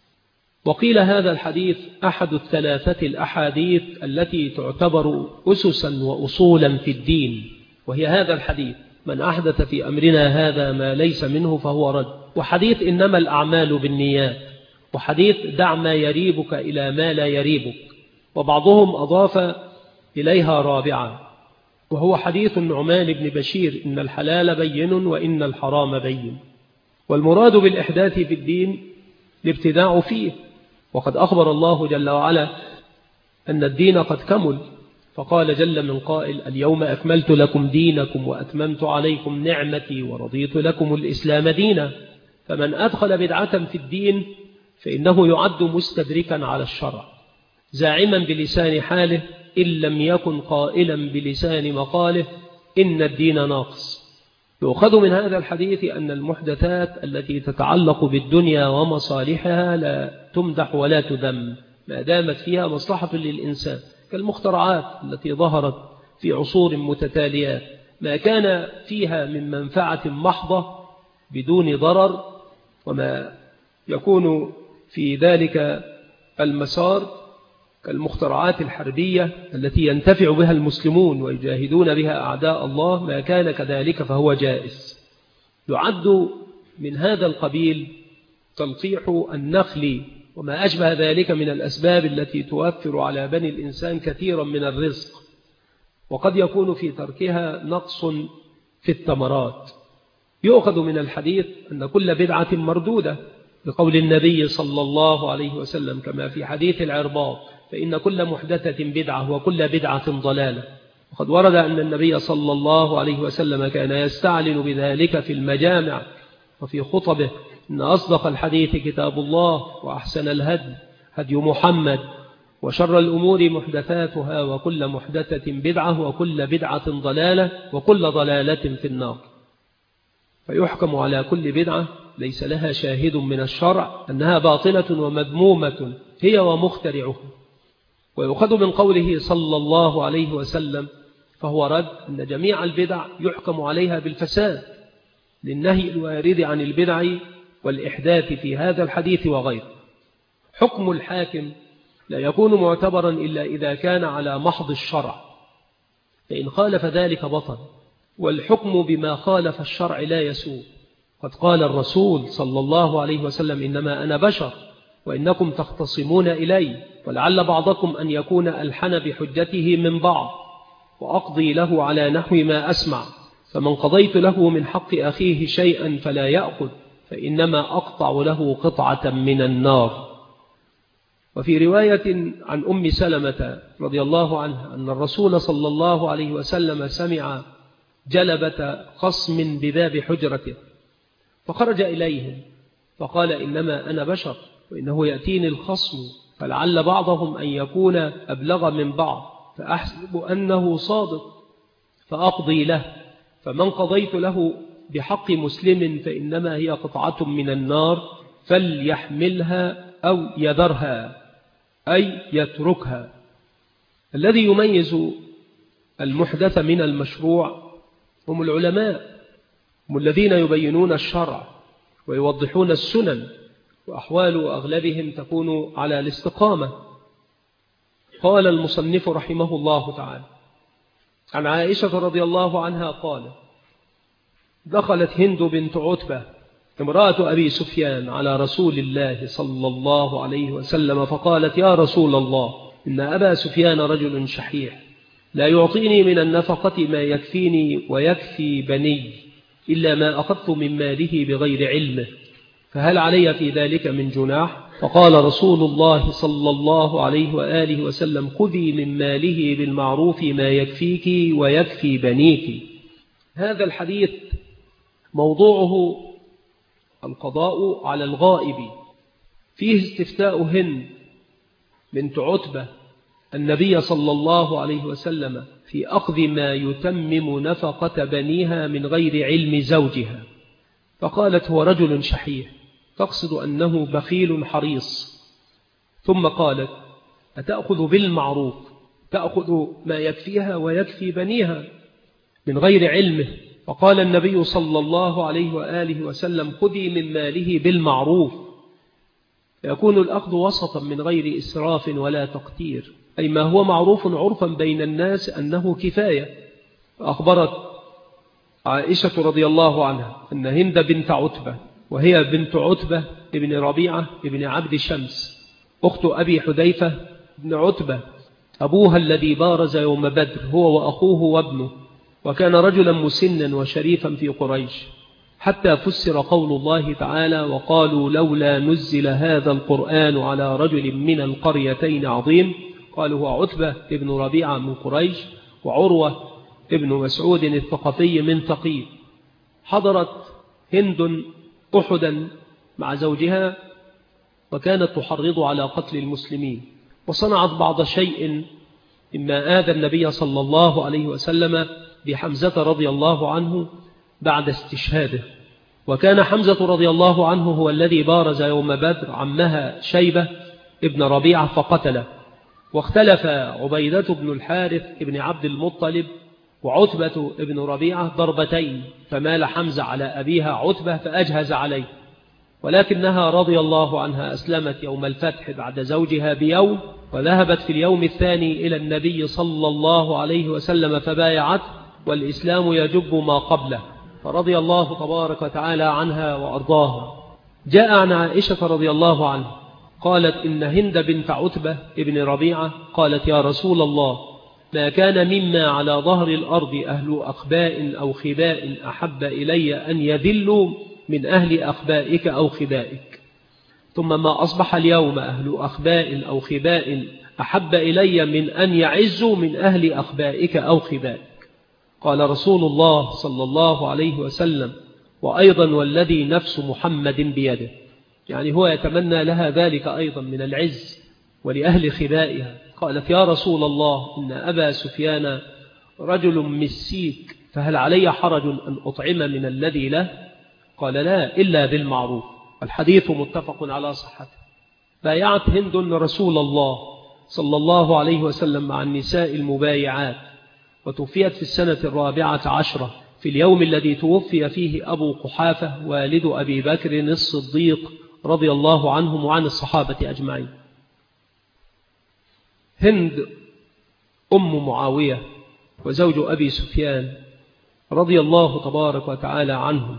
وقيل هذا الحديث أحد الثلاثة الأحاديث التي تعتبر أسسا وأصولا في الدين، وهي هذا الحديث من أحدث في أمرنا هذا ما ليس منه فهو رد، وحديث إنما الأعمال بالنيات، وحديث دع ما يريبك إلى ما لا يريبك، وبعضهم أضاف إليها رابعا، وهو حديث النعمان بن بشير إن الحلال بين وإن الحرام بين. والمراد بالإحداث في الدين الابتداع فيه، وقد أخبر الله جل وعلا أن الدين قد كمل، فقال جل من قائل اليوم أكملت لكم دينكم وأتممت عليكم نعمتي ورضيت لكم الإسلام دينا. فمن أدخل بدعة في الدين فإنه يعد مستدركا على الشرع، زاعما بلسان حاله إن لم يكن قائلا بلسان مقاله إن الدين ناقص. يؤخذ من هذا الحديث أن المحدثات التي تتعلق بالدنيا ومصالحها لا تمدح ولا تذم ما دامت فيها مصلحة للإنسان، كالمخترعات التي ظهرت في عصور متتالية ما كان فيها من منفعة محضة بدون ضرر، وما يكون في ذلك المسار كالمخترعات الحربية التي ينتفع بها المسلمون ويجاهدون بها أعداء الله، ما كان كذلك فهو جائز. يعد من هذا القبيل تلقيح النخل وما أشبه ذلك من الأسباب التي توفر على بني الإنسان كثيرا من الرزق، وقد يكون في تركها نقص في الثمرات. يؤخذ من الحديث أن كل بدعة مردودة، بقول النبي صلى الله عليه وسلم كما في حديث العرباط فإن كل محدثة بدعة وكل بدعة ضلالة. وقد ورد أن النبي صلى الله عليه وسلم كان يستعلن بذلك في المجامع وفي خطبه إن أصدق الحديث كتاب الله وأحسن الهدي هدي محمد وشر الأمور محدثاتها وكل محدثة بدعة وكل بدعة ضلالة وكل ضلالة في النار. فيحكم على كل بدعة ليس لها شاهد من الشرع أنها باطلة ومذمومة هي ومخترعها. ويؤخذ من قوله صلى الله عليه وسلم فهو رد أن جميع البدع يحكم عليها بالفساد للنهي الوارد عن البدع والإحداث في هذا الحديث وغيره. حكم الحاكم لا يكون معتبرا إلا إذا كان على محض الشرع، فإن خالف ذلك بطل، والحكم بما خالف الشرع لا يسوء. قد قال الرسول صلى الله عليه وسلم إنما أنا بشر وإنكم تختصمون إلي، ولعل بعضكم أن يكون ألحن بحجته من بعض، وأقضي له على نحو ما أسمع، فمن قضيت له من حق أخيه شيئا فلا يأخذ فإنما أقطع له قطعة من النار. وفي رواية عن أم سلمة رضي الله عنها أن الرسول صلى الله عليه وسلم سمع جلبة خصم بباب حجرته فخرج إليهم فقال إنما أنا بشر وإنه يأتيني الخصم فلعل بعضهم أن يكون أبلغ من بعض فأحسب أنه صادق فأقضي له، فمن قضيت له بحق مسلم فإنما هي قطعة من النار فليحملها أو يذرها، أي يتركها. الذي يميز المحدث من المشروع هم العلماء، هم الذين يبينون الشرع ويوضحون السنن، وأحوال أغلبهم تكون على الاستقامة. قال المصنف رحمه الله تعالى عن عائشة رضي الله عنها قال: دخلت هند بنت عتبة امرأة أبي سفيان على رسول الله صلى الله عليه وسلم فقالت: يا رسول الله، إن أبا سفيان رجل شحيح لا يعطيني من النفقة ما يكفيني ويكفي بني إلا ما أخذت من ماله بغير علمه، فهل علي في ذلك من جناح؟ فقال رسول الله صلى الله عليه وآله وسلم: خذي من ماله بالمعروف ما يكفيك ويكفي بنيك. هذا الحديث موضوعه القضاء على الغائب، فيه استفتاء هند بنت عتبة النبي صلى الله عليه وسلم في أخذ ما يتمم نفقة بنيها من غير علم زوجها، فقالت: هو رجل شحيح، تقصد أنه بخيل حريص. ثم قالت: أتأخذ بالمعروف، تأخذ ما يكفيها ويكفي بنيها من غير علمه؟ فقال النبي صلى الله عليه وآله وسلم: خذي من ماله بالمعروف، يكون الأخذ وسطا من غير إسراف ولا تقتير، أي ما هو معروف عرفا بين الناس أنه كفاية. فأخبرت عائشة رضي الله عنها أن هند بنت عتبة، وهي بنت عتبة ابن ربيعة ابن عبد شمس أخت أبي حذيفة بن عتبة أبوها الذي بارز يوم بدر هو وأخوه وابنه، وكان رجلا مسنا وشريفا في قريش، حتى فسر قول الله تعالى: وقالوا لولا نزل هذا القرآن على رجل من القريتين عظيم. قالوا هو عتبة ابن ربيعة من قريش، وعروة ابن مسعود الثقفي من ثقيف. حضرت هند أحدا مع زوجها، وكانت تحرض على قتل المسلمين، وصنعت بعض شيء مما آذى النبي صلى الله عليه وسلم بحمزة رضي الله عنه بعد استشهاده. وكان حمزة رضي الله عنه هو الذي بارز يوم بدر عمها شيبة ابن ربيعة فقتله. واختلف عبيدة بن الحارث ابن عبد المطلب وعتبة ابن ربيعة ضربتين، فمال حمزة على أبيها عتبة فأجهز عليه، ولكنها رضي الله عنها أسلمت يوم الفتح بعد زوجها بيوم، وذهبت في اليوم الثاني إلى النبي صلى الله عليه وسلم فبايعته، والإسلام يجب ما قبله، فرضي الله تبارك وتعالى عنها وأرضاها. جاء عن عائشة رضي الله عنها قالت: إن هند بنت عتبة ابن ربيعة قالت: يا رسول الله، ما كان مما على ظهر الأرض أهل أخباء أو خباء أحب إلي أن يذلوا من أهل أخبائك أو خبائك، ثم ما أصبح اليوم أهل أخباء أو خباء أحب إلي من أن يعزوا من أهل أخبائك أو خبائك. قال رسول الله صلى الله عليه وسلم: وأيضا والذي نفس محمد بيده، يعني هو يتمنى لها ذلك أيضا من العز ولأهل خبائها. قالت: يا رسول الله، إن أبا سفيان رجل مسيك، فهل علي حرج أن أطعم من الذي له؟ قال: لا، إلا بالمعروف. الحديث متفق على صحته. بايعت هند رسول الله صلى الله عليه وسلم مع النساء المبايعات، وتوفيت في السنة 14 في اليوم الذي توفي فيه أبو قحافة والد أبي بكر الصديق رضي الله عنهم وعن الصحابة أجمعين. هند أم معاوية وزوج أبي سفيان رضي الله تبارك وتعالى عنهم،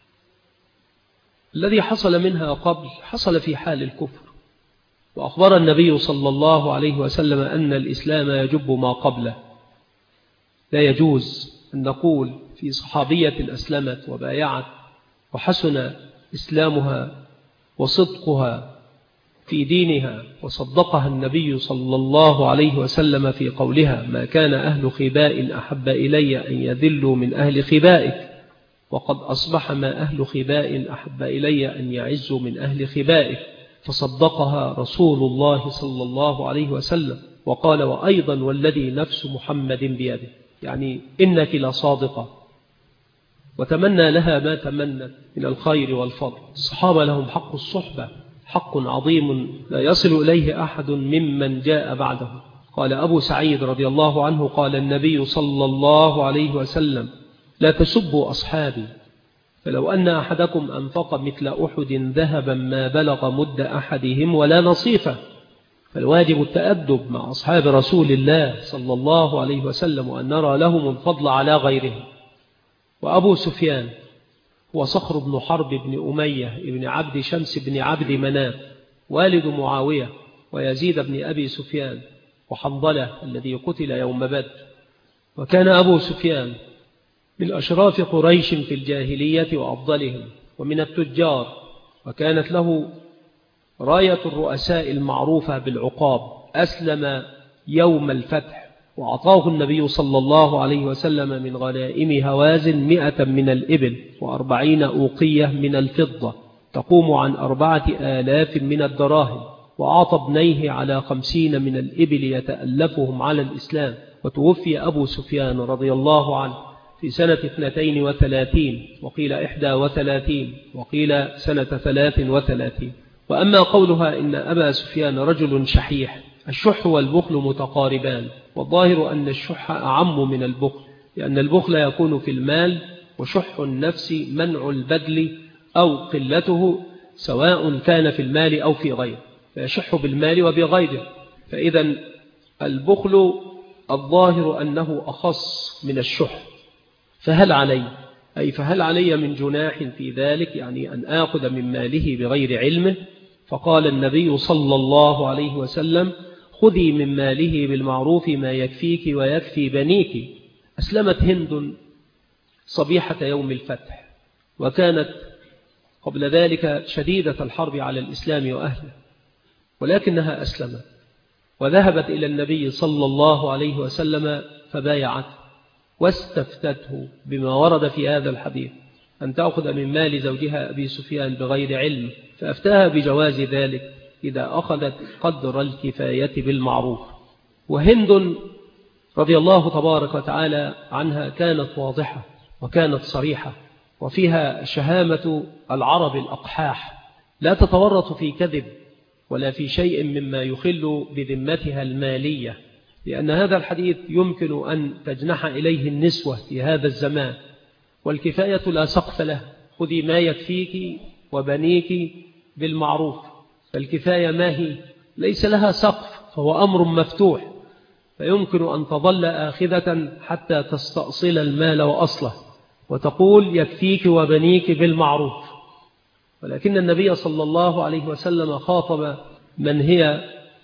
الذي حصل منها قبل حصل في حال الكفر، وأخبر النبي صلى الله عليه وسلم أن الإسلام يجب ما قبله. لا يجوز أن نقول في صحابية أسلمت وبايعت وحسن إسلامها وصدقها في دينها وصدقها النبي صلى الله عليه وسلم في قولها: ما كان أهل خباء أحب إلي أن يذلوا من أهل خبائك، وقد أصبح ما أهل خباء أحب إلي أن يعزوا من أهل خبائك. فصدقها رسول الله صلى الله عليه وسلم وقال: وأيضا والذي نفس محمد بيده، يعني إنك لصادقة. وتمنى لها ما تمنت من الخير والفضل. الصحابة لهم حق الصحبة، حق عظيم لا يصل إليه أحد ممن جاء بعده. قال أبو سعيد رضي الله عنه قال النبي صلى الله عليه وسلم: لا تسبوا أصحابي، فلو أن أحدكم أنفق مثل أحد ذهبا ما بلغ مد أحدهم ولا نصيفه. فالواجب التأدب مع أصحاب رسول الله صلى الله عليه وسلم وأن نرى لهم الفضل على غيرهم. وأبو سفيان هو صخر بن حرب بن أمية بن عبد شمس بن عبد مناف والد معاوية ويزيد بن أبي سفيان وحنظلة الذي قتل يوم بدر. وكان أبو سفيان من أشراف قريش في الجاهلية وأفضلهم ومن التجار، وكانت له راية الرؤساء المعروفة بالعقاب. أسلم يوم الفتح وأعطاه النبي صلى الله عليه وسلم من غنائم هوازن 100 من الإبل و40 أوقية من الفضة تقوم عن 4000 من الدراهم، وأعطى ابنيه على 50 من الإبل يتألفهم على الإسلام. وتوفي أبو سفيان رضي الله عنه في سنة 32 وقيل 31 وقيل سنة 33. وأما قولها إن أبا سفيان رجل شحيح، الشح والبخل متقاربان، والظاهر أن الشح أعم من البخل، لأن البخل يكون في المال، وشح النفس منع البذل أو قلته سواء كان في المال أو في غيره، فيشح بالمال وبغيره. فإذا البخل الظاهر أنه أخص من الشح. فهل علي من جناح في ذلك، يعني أن آخذ من ماله بغير علمه؟ فقال النبي صلى الله عليه وسلم: خذي من ماله بالمعروف ما يكفيك ويكفي بنيك. أسلمت هند صبيحة يوم الفتح، وكانت قبل ذلك شديدة الحرب على الإسلام وأهله، ولكنها أسلمت وذهبت إلى النبي صلى الله عليه وسلم فبايعته واستفتته بما ورد في هذا الحديث أن تأخذ من مال زوجها أبي سفيان بغير علم، فأفتاها بجواز ذلك إذا أخذت قدر الكفاية بالمعروف. وهند رضي الله تبارك وتعالى عنها كانت واضحة وكانت صريحة، وفيها شهامة العرب الأقحاح، لا تتورط في كذب ولا في شيء مما يخل بذمتها المالية، لأن هذا الحديث يمكن أن تجنح إليه النسوة في هذا الزمان، والكفاية لا سقف له. خذي ما يكفيك وبنيك بالمعروف، فالكفاية ما هي؟ ليس لها سقف، فهو أمر مفتوح، فيمكن أن تظل آخذة حتى تستأصل المال وأصله وتقول يكفيك وبنيك بالمعروف. ولكن النبي صلى الله عليه وسلم خاطب من هي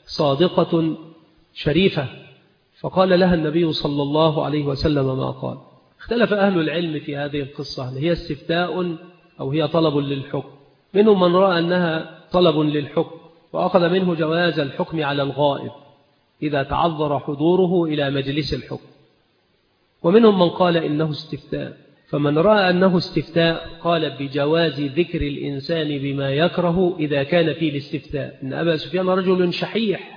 صادقة شريفة، فقال لها النبي صلى الله عليه وسلم ما قال. اختلف أهل العلم في هذه القصة، هل هي استفتاء أو هي طلب للحكم؟ منهم من رأى أنها طلب للحكم وأخذ منه جواز الحكم على الغائب إذا تعذر حضوره إلى مجلس الحكم، ومنهم من قال إنه استفتاء. فمن رأى أنه استفتاء قال بجواز ذكر الإنسان بما يكره إذا كان فيه الاستفتاء. إن أبا سفيان رجل شحيح،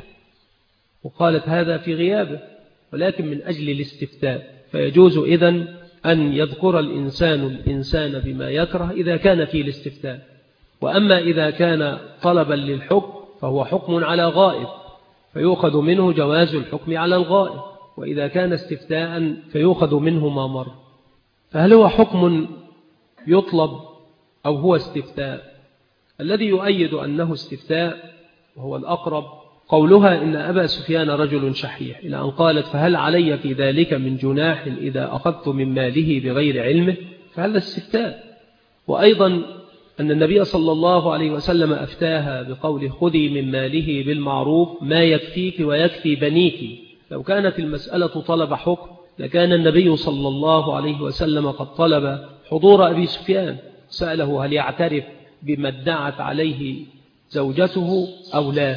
وقالت هذا في غيابه ولكن من أجل الاستفتاء، فيجوز إذن أن يذكر الإنسان بما يكره إذا كان فيه الاستفتاء. وأما إذا كان طلبا للحكم فهو حكم على غائب، فيؤخذ منه جواز الحكم على الغائب، وإذا كان استفتاء فيؤخذ منه ما مر. فهل هو حكم يطلب أو هو استفتاء؟ الذي يؤيد أنه استفتاء وهو الأقرب قولها إن أبا سفيان رجل شحيح، إلى أن قالت فهل علي في ذلك من جناح إذا أخذت من ماله بغير علمه؟ فهذا استفتاء. وأيضا أن النبي صلى الله عليه وسلم أفتاها بقول خذي من ماله بالمعروف ما يكفيك ويكفي بنيك. لو كانت المسألة طلب حكم لكان النبي صلى الله عليه وسلم قد طلب حضور أبي سفيان، سأله هل يعترف بما ادعت عليه زوجته أو لا.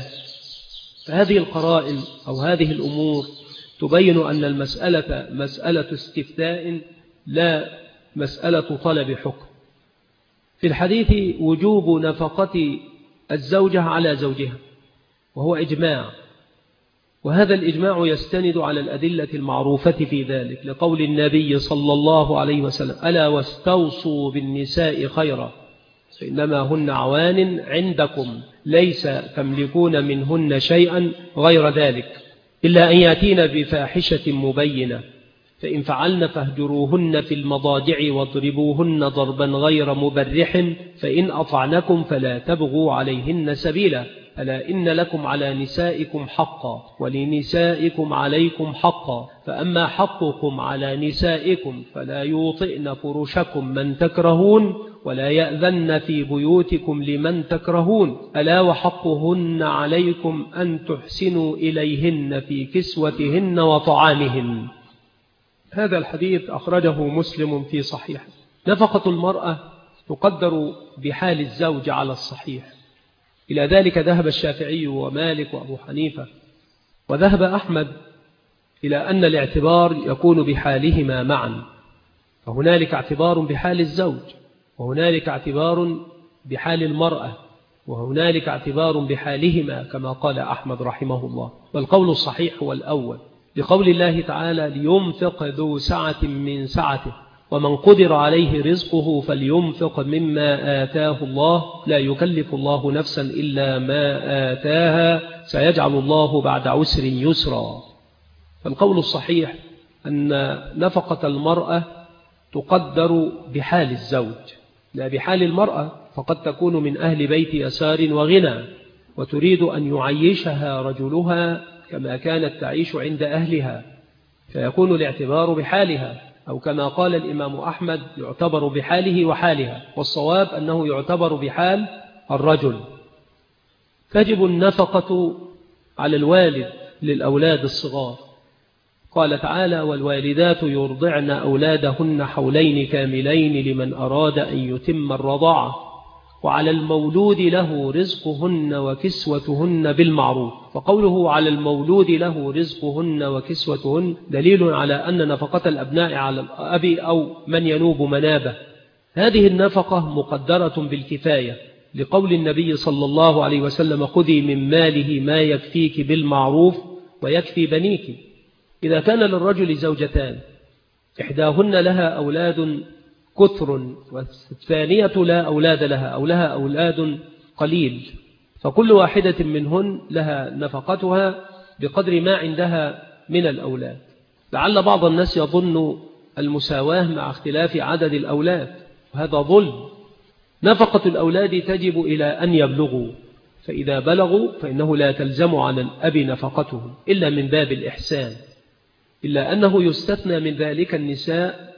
فهذه القرائن أو هذه الأمور تبين أن المسألة مسألة استفتاء لا مسألة طلب حكم. في الحديث وجوب نفقة الزوجة على زوجها، وهو إجماع، وهذا الإجماع يستند على الأدلة المعروفة في ذلك، لقول النبي صلى الله عليه وسلم: ألا واستوصوا بالنساء خيرا فإنما هن عوان عندكم ليس تملكون منهن شيئا غير ذلك إلا أن يأتين بفاحشة مبينة، فإن فعلن فاهجروهن في المضاجع واضربوهن ضربا غير مبرح، فإن أطعنكم فلا تبغوا عليهن سبيلا، ألا إن لكم على نسائكم حقا ولنسائكم عليكم حقا، فأما حقكم على نسائكم فلا يوطئن فرشكم من تكرهون ولا يأذن في بيوتكم لمن تكرهون، ألا وحقهن عليكم أن تحسنوا إليهن في كسوتهن وطعامهن. هذا الحديث أخرجه مسلم في صحيح. نفقة المرأة تقدر بحال الزوج على الصحيح، إلى ذلك ذهب الشافعي ومالك وأبو حنيفة، وذهب أحمد إلى أن الاعتبار يكون بحالهما معا، فهنالك اعتبار بحال الزوج، وهنالك اعتبار بحال المرأة، وهنالك اعتبار بحالهما كما قال أحمد رحمه الله. والقول الصحيح هو الأول، لقول الله تعالى: لينفق ذو سعة من سعته ومن قدر عليه رزقه فلينفق مما آتاه الله لا يكلف الله نفسا إلا ما آتاها سيجعل الله بعد عسر يسرا. فالقول الصحيح أن نفقة المرأة تقدر بحال الزوج لا بحال المرأة، فقد تكون من أهل بيت يسار وغنى وتريد أن يعيشها رجلها كما كانت تعيش عند أهلها، فيكون الاعتبار بحالها، أو كما قال الإمام أحمد: يعتبر بحاله وحالها، والصواب أنه يعتبر بحال الرجل. تجب النفقة على الوالد للأولاد الصغار، قال تعالى: والوالدات يرضعن أولادهن حولين كاملين لمن أراد أن يتم الرضاعة، وعلى المولود له رزقهن وكسوتهن بالمعروف. فقوله على المولود له رزقهن وكسوتهن دليل على أن نفقة الأبناء على الأب أو من ينوب منابه. هذه النفقة مقدرة بالكفاية، لقول النبي صلى الله عليه وسلم: خذي من ماله ما يكفيك بالمعروف ويكفي بنيك. إذا كان للرجل زوجتان إحداهن لها أولاد كثر والثانية لا أولاد لها أو لها أولاد قليل، فكل واحدة منهن لها نفقتها بقدر ما عندها من الأولاد. لعل بعض الناس يظن المساواة مع اختلاف عدد الأولاد، وهذا ظلم. نفقة الأولاد تجب إلى أن يبلغوا، فإذا بلغوا فإنه لا تلزم على الأب نفقتهم إلا من باب الإحسان، إلا أنه يستثنى من ذلك النساء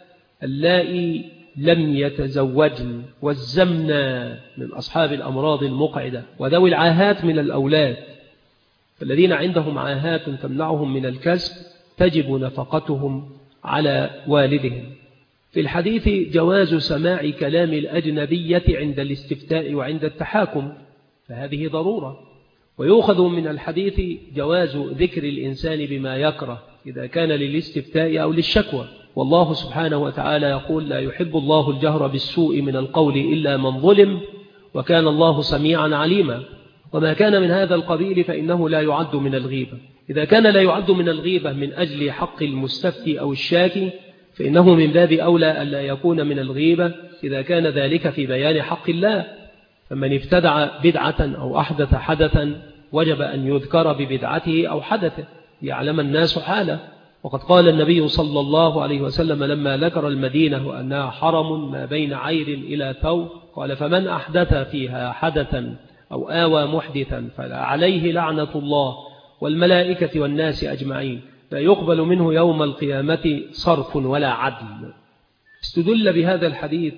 اللائي لم يتزوجن والزمنا من أصحاب الأمراض المقعدة وذوي العاهات من الأولاد، فالذين عندهم عاهات تمنعهم من الكسب تجب نفقتهم على والدهم. في الحديث جواز سماع كلام الأجنبية عند الاستفتاء وعند التحاكم، فهذه ضرورة. ويؤخذ من الحديث جواز ذكر الإنسان بما يكره إذا كان للاستفتاء أو للشكوى، والله سبحانه وتعالى يقول: لا يحب الله الجهر بالسوء من القول إلا من ظلم وكان الله سميعا عليما. وما كان من هذا القبيل فإنه لا يعد من الغيبة. إذا كان لا يعد من الغيبة من أجل حق المستفتي أو الشاكي، فإنه من باب أولى ألا يكون من الغيبة إذا كان ذلك في بيان حق الله. فمن ابتدع بدعة أو أحدث حدثا وجب أن يذكر ببدعته أو حدثه يعلم الناس حاله. وقد قال النبي صلى الله عليه وسلم لما ذكر المدينة وأنها حرم ما بين عير إلى ثور، قال: فمن أحدث فيها حدثا أو آوى محدثا فعليه لعنة الله والملائكة والناس أجمعين، لا يقبل منه يوم القيامة صرف ولا عدل. استدل بهذا الحديث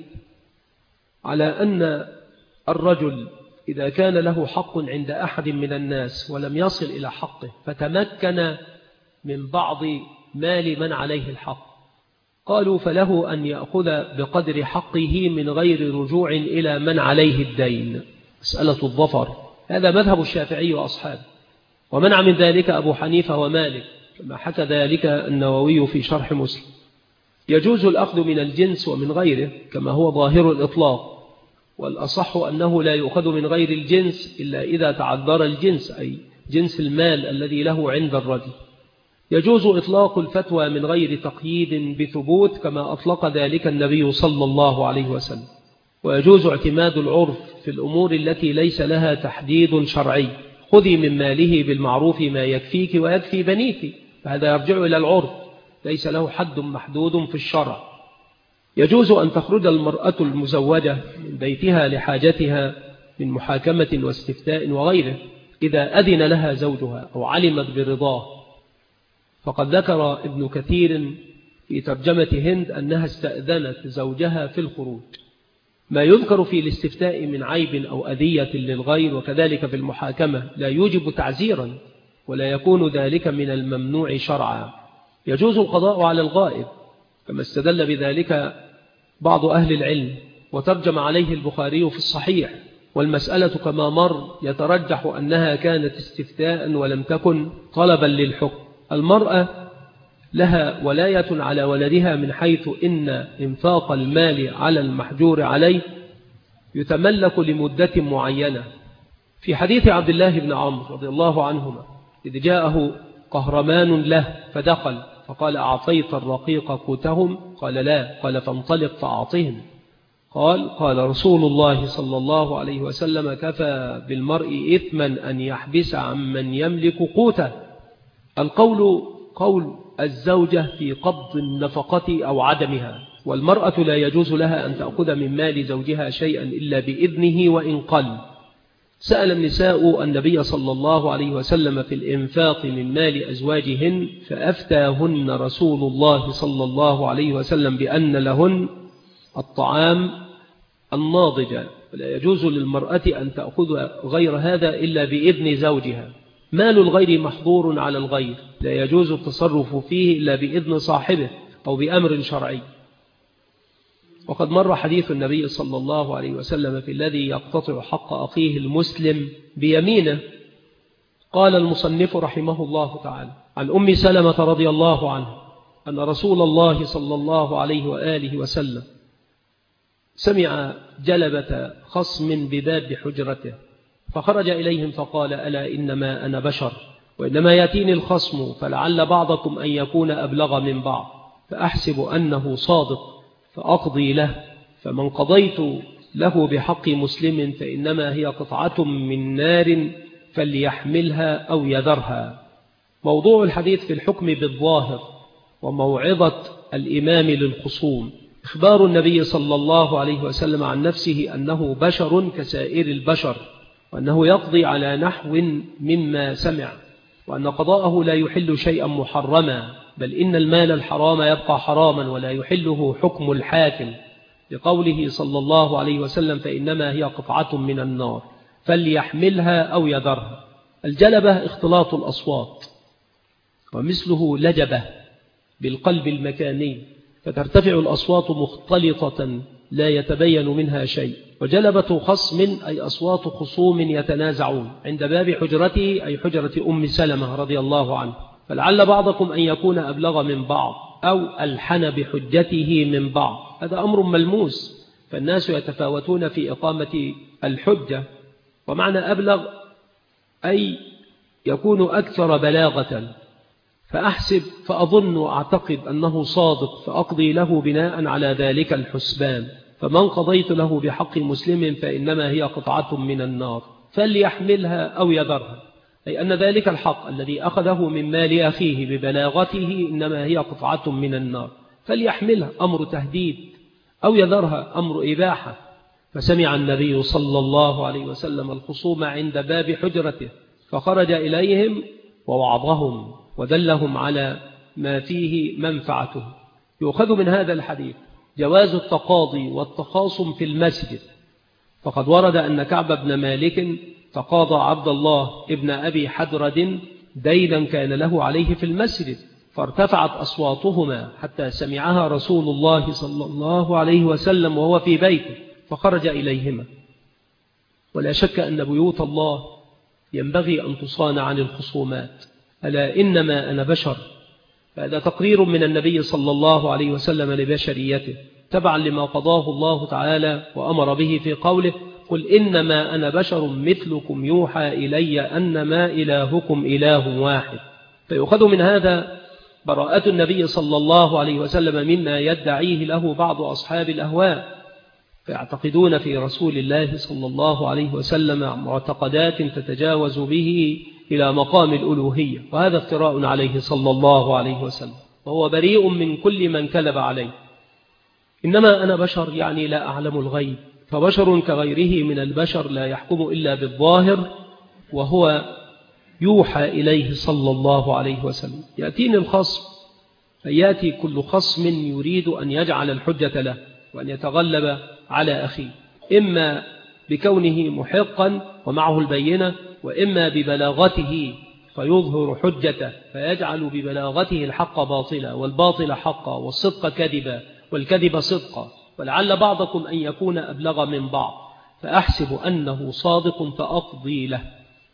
على أن الرجل إذا كان له حق عند أحد من الناس ولم يصل إلى حقه فتمكن من بعض مال من عليه الحق، قالوا فله أن يأخذ بقدر حقه من غير رجوع إلى من عليه الدين، مسألة الظفر. هذا مذهب الشافعي وأصحابه، ومنع من ذلك أبو حنيفة ومالك كما حكى ذلك النووي في شرح مسلم. يجوز الأخذ من الجنس ومن غيره كما هو ظاهر الإطلاق، والأصح أنه لا يؤخذ من غير الجنس إلا إذا تعذر الجنس، أي جنس المال الذي له عند الرجل. يجوز إطلاق الفتوى من غير تقييد بثبوت كما أطلق ذلك النبي صلى الله عليه وسلم. ويجوز اعتماد العرف في الأمور التي ليس لها تحديد شرعي. خذي من ماله بالمعروف ما يكفيك ويكفي بنيك، فهذا يرجع إلى العرف ليس له حد محدود في الشرع. يجوز أن تخرج المرأة المزوجة من بيتها لحاجتها من محاكمة واستفتاء وغيره إذا أذن لها زوجها أو علمت برضاه. فقد ذكر ابن كثير في ترجمة هند أنها استأذنت زوجها في الخروج. ما يذكر في الاستفتاء من عيب أو أذية للغير وكذلك في المحاكمة لا يوجب تعزيرا ولا يكون ذلك من الممنوع شرعا. يجوز القضاء على الغائب كما استدل بذلك بعض أهل العلم، وترجم عليه البخاري في الصحيح. والمسألة كما مر يترجح أنها كانت استفتاء ولم تكن طلبا للحكم. المرأة لها ولاية على ولدها من حيث إن إنفاق المال على المحجور عليه يتملك لمدة معينة. في حديث عبد الله بن عمرو رضي الله عنهما إذ جاءه قهرمان له فدخل فقال أعطيت الرقيق قوتهم؟ قال لا. قال فانطلق فأعطهم. قال رسول الله صلى الله عليه وسلم كفى بالمرء إثما أن يحبس عمن يملك قوته. القول قول الزوجة في قبض النفقة أو عدمها، والمرأة لا يجوز لها أن تأخذ من مال زوجها شيئا إلا بإذنه وإن قل. سأل النساء النبي صلى الله عليه وسلم في الإنفاق من مال أزواجهن فأفتاهن رسول الله صلى الله عليه وسلم بأن لهن الطعام الناضج، ولا يجوز للمرأة أن تأخذ غير هذا إلا بإذن زوجها. مال الغير محظور على الغير، لا يجوز التصرف فيه إلا بإذن صاحبه أو بأمر شرعي. وقد مر حديث النبي صلى الله عليه وسلم في الذي يقتطع حق أخيه المسلم بيمينه. قال المصنف رحمه الله تعالى عن أم سلمة رضي الله عنها أن رسول الله صلى الله عليه وآله وسلم سمع جلبة خصم بباب حجرته فخرج إليهم فقال ألا إنما أنا بشر وإنما يأتيني الخصم فلعل بعضكم أن يكون أبلغ من بعض فأحسب أنه صادق فأقضي له، فمن قضيت له بحق مسلم فإنما هي قطعة من نار فليحملها أو يذرها. موضوع الحديث في الحكم بالظاهر وموعظة الإمام للخصوم. إخبار النبي صلى الله عليه وسلم عن نفسه أنه بشر كسائر البشر، وأنه يقضي على نحو مما سمع، وأن قضاءه لا يحل شيئا محرما، بل إن المال الحرام يبقى حراما ولا يحله حكم الحاكم، لقوله صلى الله عليه وسلم فإنما هي قطعة من النار فليحملها أو يذرها. الجلبة اختلاط الأصوات، ومثله لجبة بالقلب المكاني، فترتفع الأصوات مختلطة لا يتبين منها شيء. وجلبة خصم أي أصوات خصوم يتنازعون عند باب حجرته أي حجرة أم سلمة رضي الله عنه، فلعل بعضكم أن يكون أبلغ من بعض أو ألحن بحجته من بعض. هذا أمر ملموس، فالناس يتفاوتون في إقامة الحجة. ومعنى أبلغ أي يكون أكثر بلاغة، فأحسب فأظن وأعتقد أنه صادق فأقضي له بناء على ذلك الحسبان، فمن قضيت له بحق مسلم فإنما هي قطعة من النار فليحملها أو يذرها، أي أن ذلك الحق الذي أخذه من مال أخيه ببلاغته إنما هي قطعة من النار، فليحملها أمر تهديد أو يذرها أمر إباحة. فسمع النبي صلى الله عليه وسلم الخصوم عند باب حجرته فخرج إليهم ووعظهم ودلهم على ما فيه منفعته. يؤخذ من هذا الحديث جواز التقاضي والتخاصم في المسجد، فقد ورد أن كعب بن مالك تقاضى عبد الله ابن أبي حدرد دينا كان له عليه في المسجد، فارتفعت أصواتهما حتى سمعها رسول الله صلى الله عليه وسلم وهو في بيته فخرج إليهما. ولا شك أن بيوت الله ينبغي أن تصان عن الخصومات. ألا إنما أنا بشر، فهذا تقرير من النبي صلى الله عليه وسلم لبشريته تبعا لما قضاه الله تعالى وأمر به في قوله قل إنما أنا بشر مثلكم يوحى إلي أنما إلهكم إله واحد. فيؤخذ من هذا براءة النبي صلى الله عليه وسلم مما يدعيه له بعض أصحاب الأهواء، فيعتقدون في رسول الله صلى الله عليه وسلم معتقدات تتجاوز به إلى مقام الألوهية، وهذا افتراء عليه صلى الله عليه وسلم، وهو بريء من كل من كذب عليه. إنما أنا بشر يعني لا أعلم الغيب، فبشر كغيره من البشر لا يحكم إلا بالظاهر، وهو يوحى إليه صلى الله عليه وسلم. يأتيني الخصم، فيأتي كل خصم يريد أن يجعل الحجة له وأن يتغلب على أخيه، إما بكونه محقا ومعه البينة، وإما ببلاغته فيظهر حجته فيجعل ببلاغته الحق باطلا والباطل حقا والصدق كذبا والكذب صدقا، ولعل بعضكم أن يكون أبلغ من بعض، فأحسب أنه صادق فأقضي له.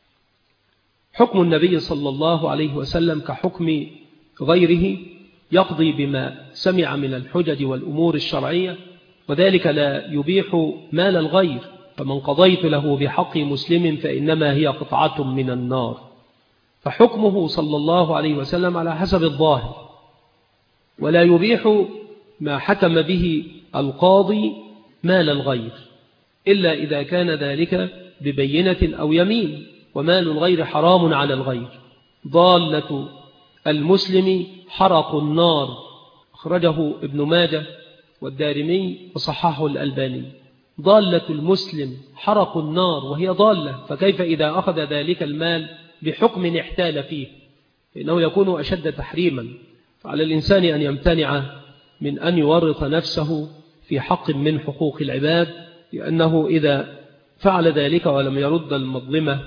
حكم النبي صلى الله عليه وسلم كحكم غيره، يقضي بما سمع من الحجج والأمور الشرعية، وذلك لا يبيح مال الغير، فمن قضيت له بحق مسلم فإنما هي قطعة من النار. فحكمه صلى الله عليه وسلم على حسب الظاهر، ولا يبيح ما حكم به القاضي مال الغير إلا إذا كان ذلك ببينة أو يمين، ومال الغير حرام على الغير. ضالة المسلم حرق النار، أخرجه ابن ماجه والدارمي وصححه الألباني. ضالة المسلم حرق النار وهي ضالة، فكيف إذا أخذ ذلك المال بحكم احتال فيه، فإنه يكون أشد تحريما. فعلى الإنسان أن يمتنع من أن يورط نفسه في حق من حقوق العباد، لأنه إذا فعل ذلك ولم يرد المظلمة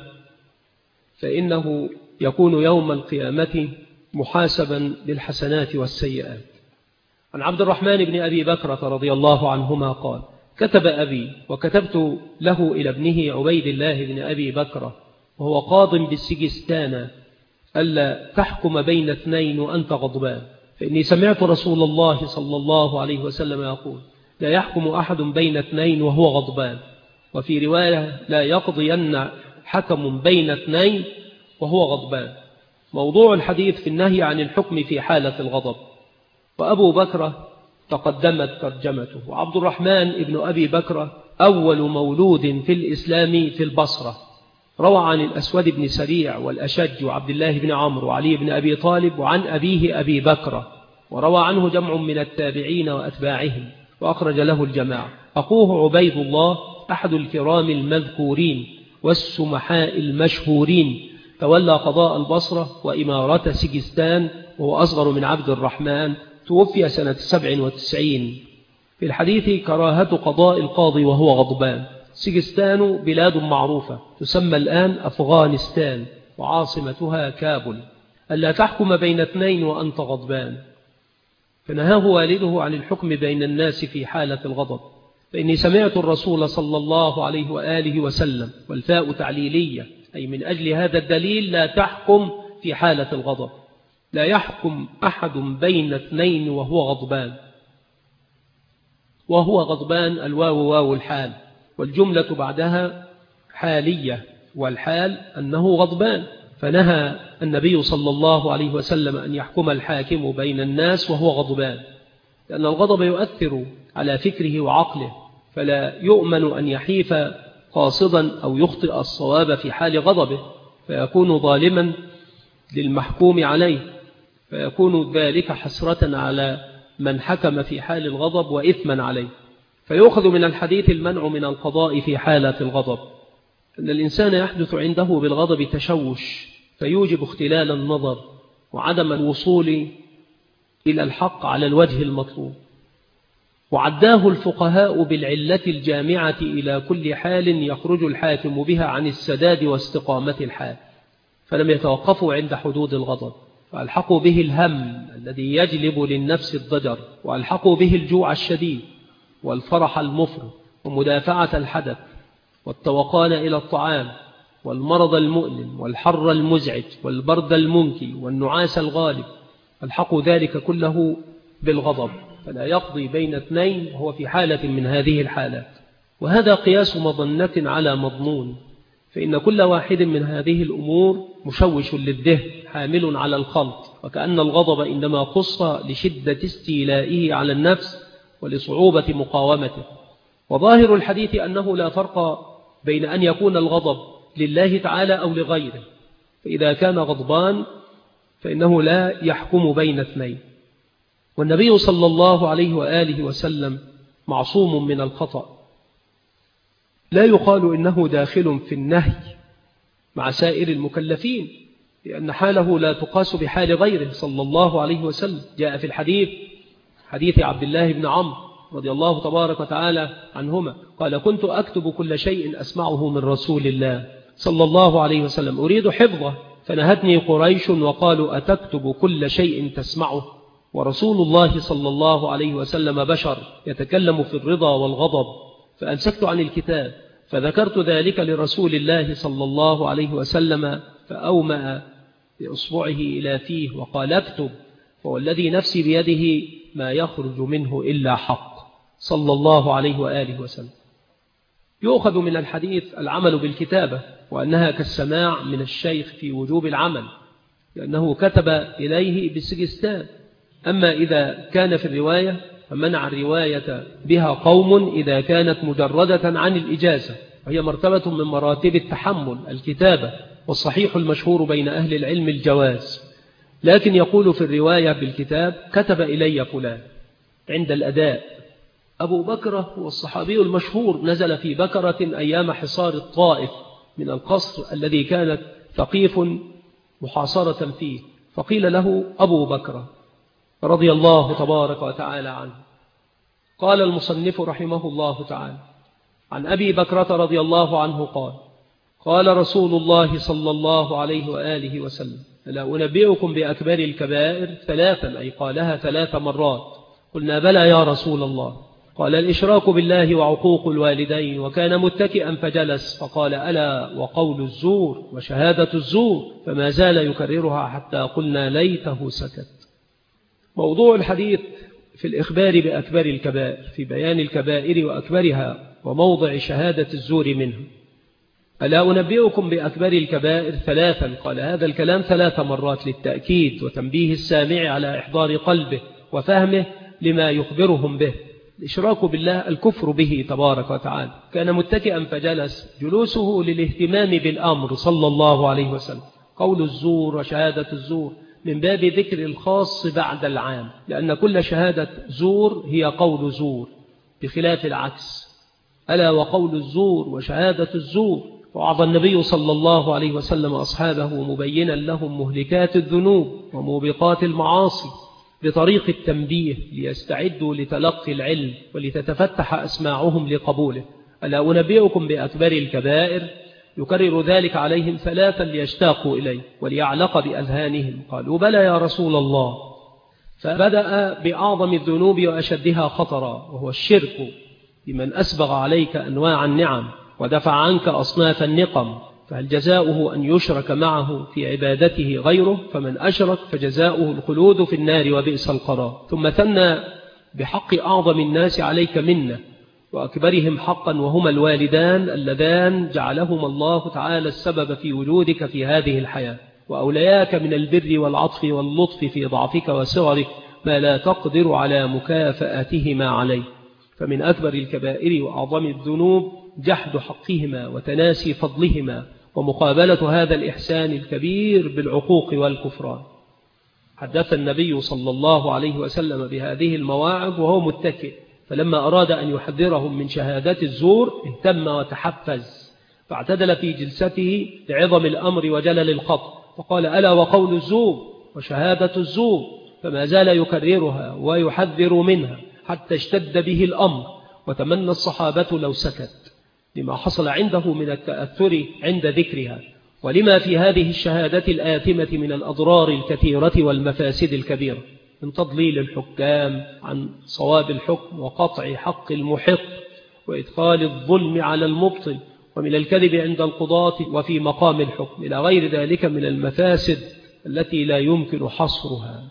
فإنه يكون يوم القيامة محاسبا بالحسنات والسيئات. عن عبد الرحمن بن أبي بكرة رضي الله عنهما قال: كتب أبي وكتبت له إلى ابنه عبيد الله بن أبي بكرة وهو قاض بالسجستان ألا تحكم بين اثنين وأنت غضبان، فإني سمعت رسول الله صلى الله عليه وسلم يقول: لا يحكم أحد بين اثنين وهو غضبان، وفي رواية: لا يقضين حكم بين اثنين وهو غضبان. موضوع الحديث في النهي عن الحكم في حالة الغضب. وأبو بكر تقدمت ترجمته. وعبد الرحمن ابن أبي بكر أول مولود في الإسلام في البصرة، روى عن الأسود بن سريع والأشج وعبد الله بن عمرو وعلي بن أبي طالب وعن أبيه أبي بكر، وروى عنه جمع من التابعين وأتباعهم، وأخرج له الجماعة. أخوه عبيد الله أحد الكرام المذكورين والسمحاء المشهورين، تولى قضاء البصرة وإمارة سجستان، وهو أصغر من عبد الرحمن، توفي سنة 97. في الحديث كراهة قضاء القاضي وهو غضبان. سجستان بلاد معروفة تسمى الآن أفغانستان، وعاصمتها كابل. ألا تحكم بين اثنين وأنت غضبان، فنهاه والده عن الحكم بين الناس في حالة الغضب. فإني سمعت الرسول صلى الله عليه وآله وسلم، والفاء تعليلية أي من أجل هذا الدليل لا تحكم في حالة الغضب. لا يحكم أحد بين اثنين وهو غضبان. وهو غضبان الواو واو الحال، والجملة بعدها حالية، والحال أنه غضبان. فنهى النبي صلى الله عليه وسلم أن يحكم الحاكم بين الناس وهو غضبان، لأن الغضب يؤثر على فكره وعقله، فلا يؤمن أن يحيف قاصدا أو يخطئ الصواب في حال غضبه، فيكون ظالما للمحكوم عليه، فيكون ذلك حسرة على من حكم في حال الغضب وإثما عليه. فيؤخذ من الحديث المنع من القضاء في حالة الغضب، أن الإنسان يحدث عنده بالغضب تشوش فيوجب اختلال النظر وعدم الوصول إلى الحق على الوجه المطلوب. وعداه الفقهاء بالعلة الجامعة إلى كل حال يخرج الحاكم بها عن السداد واستقامة الحال، فلم يتوقفوا عند حدود الغضب، وألحقوا به الهم الذي يجلب للنفس الضجر، وألحقوا به الجوع الشديد والفرح المفرط ومدافعة الحدث والتوقان إلى الطعام والمرض المؤلم والحر المزعج والبرد المنكي والنعاس الغالب، ألحقوا ذلك كله بالغضب، فلا يقضي بين اثنين وهو في حالة من هذه الحالات. وهذا قياس مظنة على مضمون، فإن كل واحد من هذه الأمور مشوش للذهن حامل على الخلط، وكأن الغضب إنما خص لشدة استيلائه على النفس ولصعوبة مقاومته. وظاهر الحديث أنه لا فرق بين أن يكون الغضب لله تعالى أو لغيره، فإذا كان غضبان فإنه لا يحكم بين اثنين. والنبي صلى الله عليه وآله وسلم معصوم من الخطأ، لا يقال إنه داخل في النهي مع سائر المكلفين، لأن حاله لا تقاس بحال غيره صلى الله عليه وسلم. جاء في حديث عبد الله بن عمرو رضي الله تبارك وتعالى عنهما قال: كنت أكتب كل شيء أسمعه من رسول الله صلى الله عليه وسلم أريد حفظه، فنهتني قريش وقالوا: أتكتب كل شيء تسمعه؟ ورسول الله صلى الله عليه وسلم بشر يتكلم في الرضا والغضب، فأمسكت عن الكتاب، فذكرت ذلك لرسول الله صلى الله عليه وسلم، فأومأ بإصبعه إلى فيه وقال: اكتب، فوالذي نفسي بيده ما يخرج منه إلا حق، صلى الله عليه وآله وسلم. يؤخذ من الحديث العمل بالكتابة، وأنها كالسماع من الشيخ في وجوب العمل، لأنه كتب إليه بالسجستان. أما إذا كان في الرواية فمنع الرواية بها قوم إذا كانت مجردة عن الإجازة، وهي مرتبة من مراتب التحمل الكتابة، والصحيح المشهور بين أهل العلم الجواز. لكن يقول في الرواية بالكتاب: كتب إلي فلان عند الأداء. أبو بكر هو الصحابي المشهور، نزل في بكرة أيام حصار الطائف من القصر الذي كانت ثقيف محاصرة فيه، فقيل له أبو بكر رضي الله تبارك وتعالى عنه. قال المصنف رحمه الله تعالى: عن أبي بكرة رضي الله عنه قال: قال رسول الله صلى الله عليه وآله وسلم: ألا أنبئكم بأكبر الكبائر؟ ثلاثا، أي قالها 3 مرات. قلنا: بلى يا رسول الله. قال: الإشراك بالله وعقوق الوالدين. وكان متكئا فجلس، فقال: ألا وقول الزور وشهادة الزور. فما زال يكررها حتى قلنا ليته سكت. موضوع الحديث في الإخبار بأكبر الكبائر، في بيان الكبائر وأكبرها وموضع شهادة الزور منه. ألا أنبئكم بأكبر الكبائر؟ ثلاثا. قال هذا الكلام 3 مرات للتأكيد وتنبيه السامع على إحضار قلبه وفهمه لما يخبرهم به. الإشراك بالله الكفر به تبارك وتعالى. كان متكئا فجلس، جلوسه للاهتمام بالأمر صلى الله عليه وسلم. قول الزور وشهادة الزور من باب ذكر الخاص بعد العام، لأن كل شهادة زور هي قول زور، بخلاف العكس. ألا وقول الزور وشهادة الزور. وعظ النبي صلى الله عليه وسلم أصحابه مبينا لهم مهلكات الذنوب وموبقات المعاصي بطريق التنبيه ليستعدوا لتلقي العلم ولتتفتح أسماعهم لقبوله. ألا أنبئكم بأكبر الكبائر؟ يكرر ذلك عليهم 3 ليشتاقوا إليه وليعلق بأذهانهم. قالوا: بلى يا رسول الله. فبدأ بأعظم الذنوب وأشدها خطرا، وهو الشرك بمن أسبغ عليك أنواع النعم ودفع عنك أصناف النقم، فهل جزاؤه أن يشرك معه في عبادته غيره؟ فمن أشرك فجزاؤه الخلود في النار وبئس القرار. ثم ثنى بحق أعظم الناس عليك منه وأكبرهم حقا، وهما الوالدان اللذان جعلهما الله تعالى السبب في وجودك في هذه الحياة، وأولياك من البر والعطف واللطف في ضعفك وصغرك ما لا تقدر على مكافأتهما عليه. فمن أكبر الكبائر وأعظم الذنوب جحد حقهما وتناسي فضلهما ومقابلة هذا الإحسان الكبير بالعقوق والكفران. حدث النبي صلى الله عليه وسلم بهذه المواعظ وهو متكئ، فلما أراد أن يحذرهم من شهادات الزور اهتم وتحفز، فاعتدل في جلسته لعظم الأمر وجلل الخطر، فقال: ألا وقول الزور وشهادة الزور. فما زال يكررها ويحذر منها حتى اشتد به الأمر، وتمنى الصحابة لو سكت، لما حصل عنده من التأثر عند ذكرها، ولما في هذه الشهادة الآثمة من الأضرار الكثيرة والمفاسد الكبيرة، من تضليل الحكام عن صواب الحكم وقطع حق المحق وإدخال الظلم على المبطل، ومن الكذب عند القضاة وفي مقام الحكم، إلى غير ذلك من المفاسد التي لا يمكن حصرها.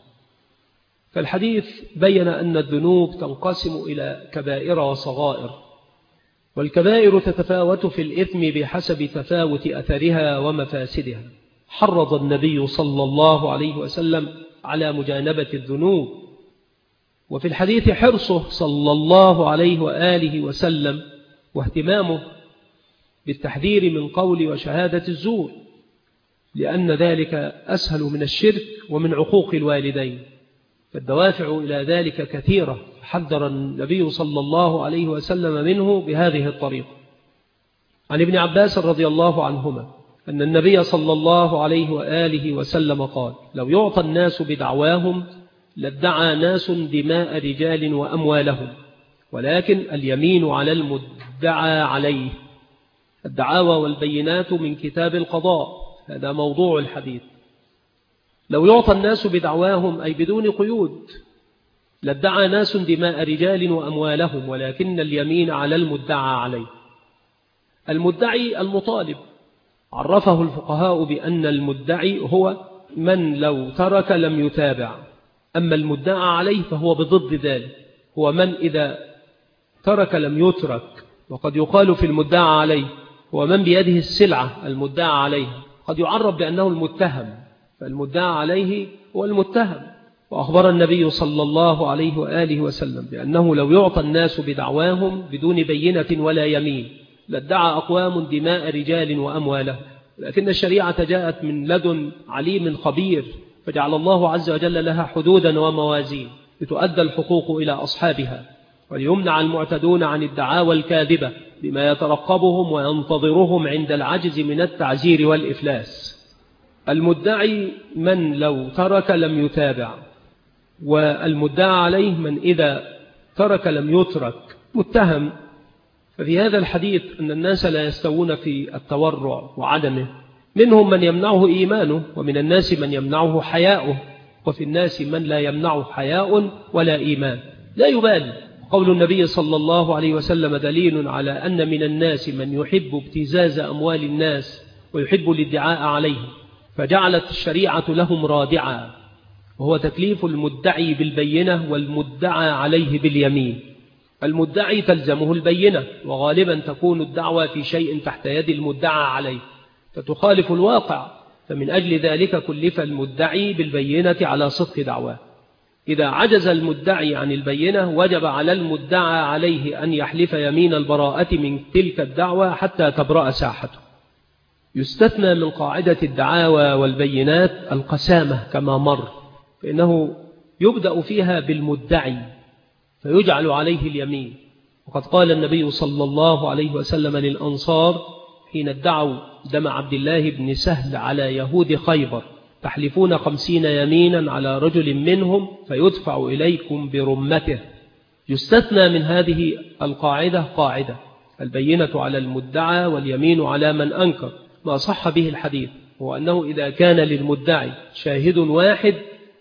فالحديث بين أن الذنوب تنقسم إلى كبائر وصغائر، والكبائر تتفاوت في الإثم بحسب تفاوت أثرها ومفاسدها. حرض النبي صلى الله عليه وسلم على مجانبة الذنوب، وفي الحديث حرصه صلى الله عليه وآله وسلم واهتمامه بالتحذير من قول وشهادة الزور، لأن ذلك أسهل من الشرك ومن عقوق الوالدين، فالدوافع إلى ذلك كثيرة، حذر النبي صلى الله عليه وسلم منه بهذه الطريقة. عن ابن عباس رضي الله عنهما أن النبي صلى الله عليه وآله وسلم قال: لو يعطى الناس بدعواهم لادعى ناس دماء رجال وأموالهم، ولكن اليمين على المدعى عليه. الدعاوى والبينات من كتاب القضاء، هذا موضوع الحديث. لو يعطى الناس بدعواهم أي بدون قيود لادعى ناس دماء رجال وأموالهم، ولكن اليمين على المدعى عليه. المدعي المطالب، عرفه الفقهاء بأن المدعي هو من لو ترك لم يتابع، أما المدعى عليه فهو بضد ذلك، هو من إذا ترك لم يترك. وقد يقال في المدعى عليه هو من بيده السلعة المدعى عليه، قد يعرف بأنه المتهم، فالمدعى عليه هو المتهم. وأخبر النبي صلى الله عليه وآله وسلم بأنه لو يعطى الناس بدعواهم بدون بينة ولا يمين لادعى أقوام دماء رجال وأموالهم، لكن الشريعة جاءت من لدن عليم خبير، فجعل الله عز وجل لها حدودا وموازين لتؤدى الحقوق إلى أصحابها، وليمنع المعتدون عن الدعاوى الكاذبة بما يترقبهم وينتظرهم عند العجز من التعزير والإفلاس. المدعي من لو ترك لم يتابع، والمدعى عليه من إذا ترك لم يترك متهم. ففي هذا الحديث أن الناس لا يستوون في التورع وعدمه، منهم من يمنعه إيمانه، ومن الناس من يمنعه حياؤه، وفي الناس من لا يمنعه حياء ولا إيمان، لا يبالي. قول النبي صلى الله عليه وسلم دليل على أن من الناس من يحب ابتزاز أموال الناس ويحب الادعاء عليهم، فجعلت الشريعة لهم رادعا، وهو تكليف المدعي بالبينة والمدعى عليه باليمين. المدعي تلزمه البينة، وغالبا تكون الدعوة في شيء تحت يد المدعى عليه فتخالف الواقع، فمن أجل ذلك كلف المدعي بالبينة على صدق دعواه. إذا عجز المدعي عن البينة وجب على المدعى عليه أن يحلف يمين البراءة من تلك الدعوة حتى تبرأ ساحته. يستثنى من قاعدة الدعاوى والبينات القسامة كما مر، فإنه يبدأ فيها بالمدعي فيجعل عليه اليمين. وقد قال النبي صلى الله عليه وسلم للأنصار حين ادعوا دم عبد الله بن سهل على يهود خيبر: تحلفون 50 يمينا على رجل منهم فيدفع إليكم برمته. يستثنى من هذه القاعدة قاعدة البينة على المدعى واليمين على من أنكر، ما صح به الحديث هو أنه إذا كان للمدعي شاهد واحد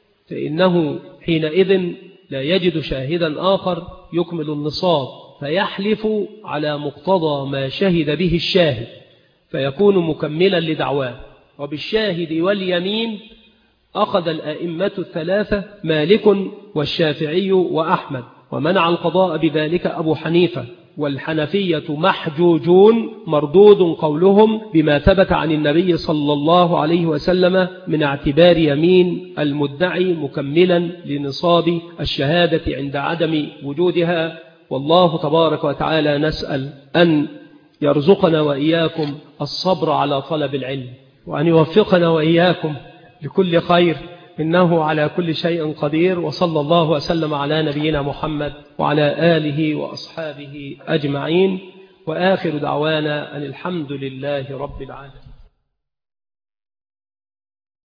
فإنه حينئذ لا يجد شاهدا آخر يكمل النصاب، فيحلف على مقتضى ما شهد به الشاهد فيكون مكملا لدعواه. وبالشاهد واليمين أخذ الأئمة الثلاثة مالك والشافعي وأحمد، ومنع القضاء بذلك أبو حنيفة، والحنفية محجوجون مردود قولهم بما ثبت عن النبي صلى الله عليه وسلم من اعتبار يمين المدعي مكملا لنصاب الشهادة عند عدم وجودها. والله تبارك وتعالى نسأل أن يرزقنا وإياكم الصبر على طلب العلم، وأن يوفقنا وإياكم لكل خير، إنه على كل شيء قدير. وصلى الله وسلم على نبينا محمد وعلى آله وأصحابه أجمعين، وآخر دعوانا أن الحمد لله رب العالمين.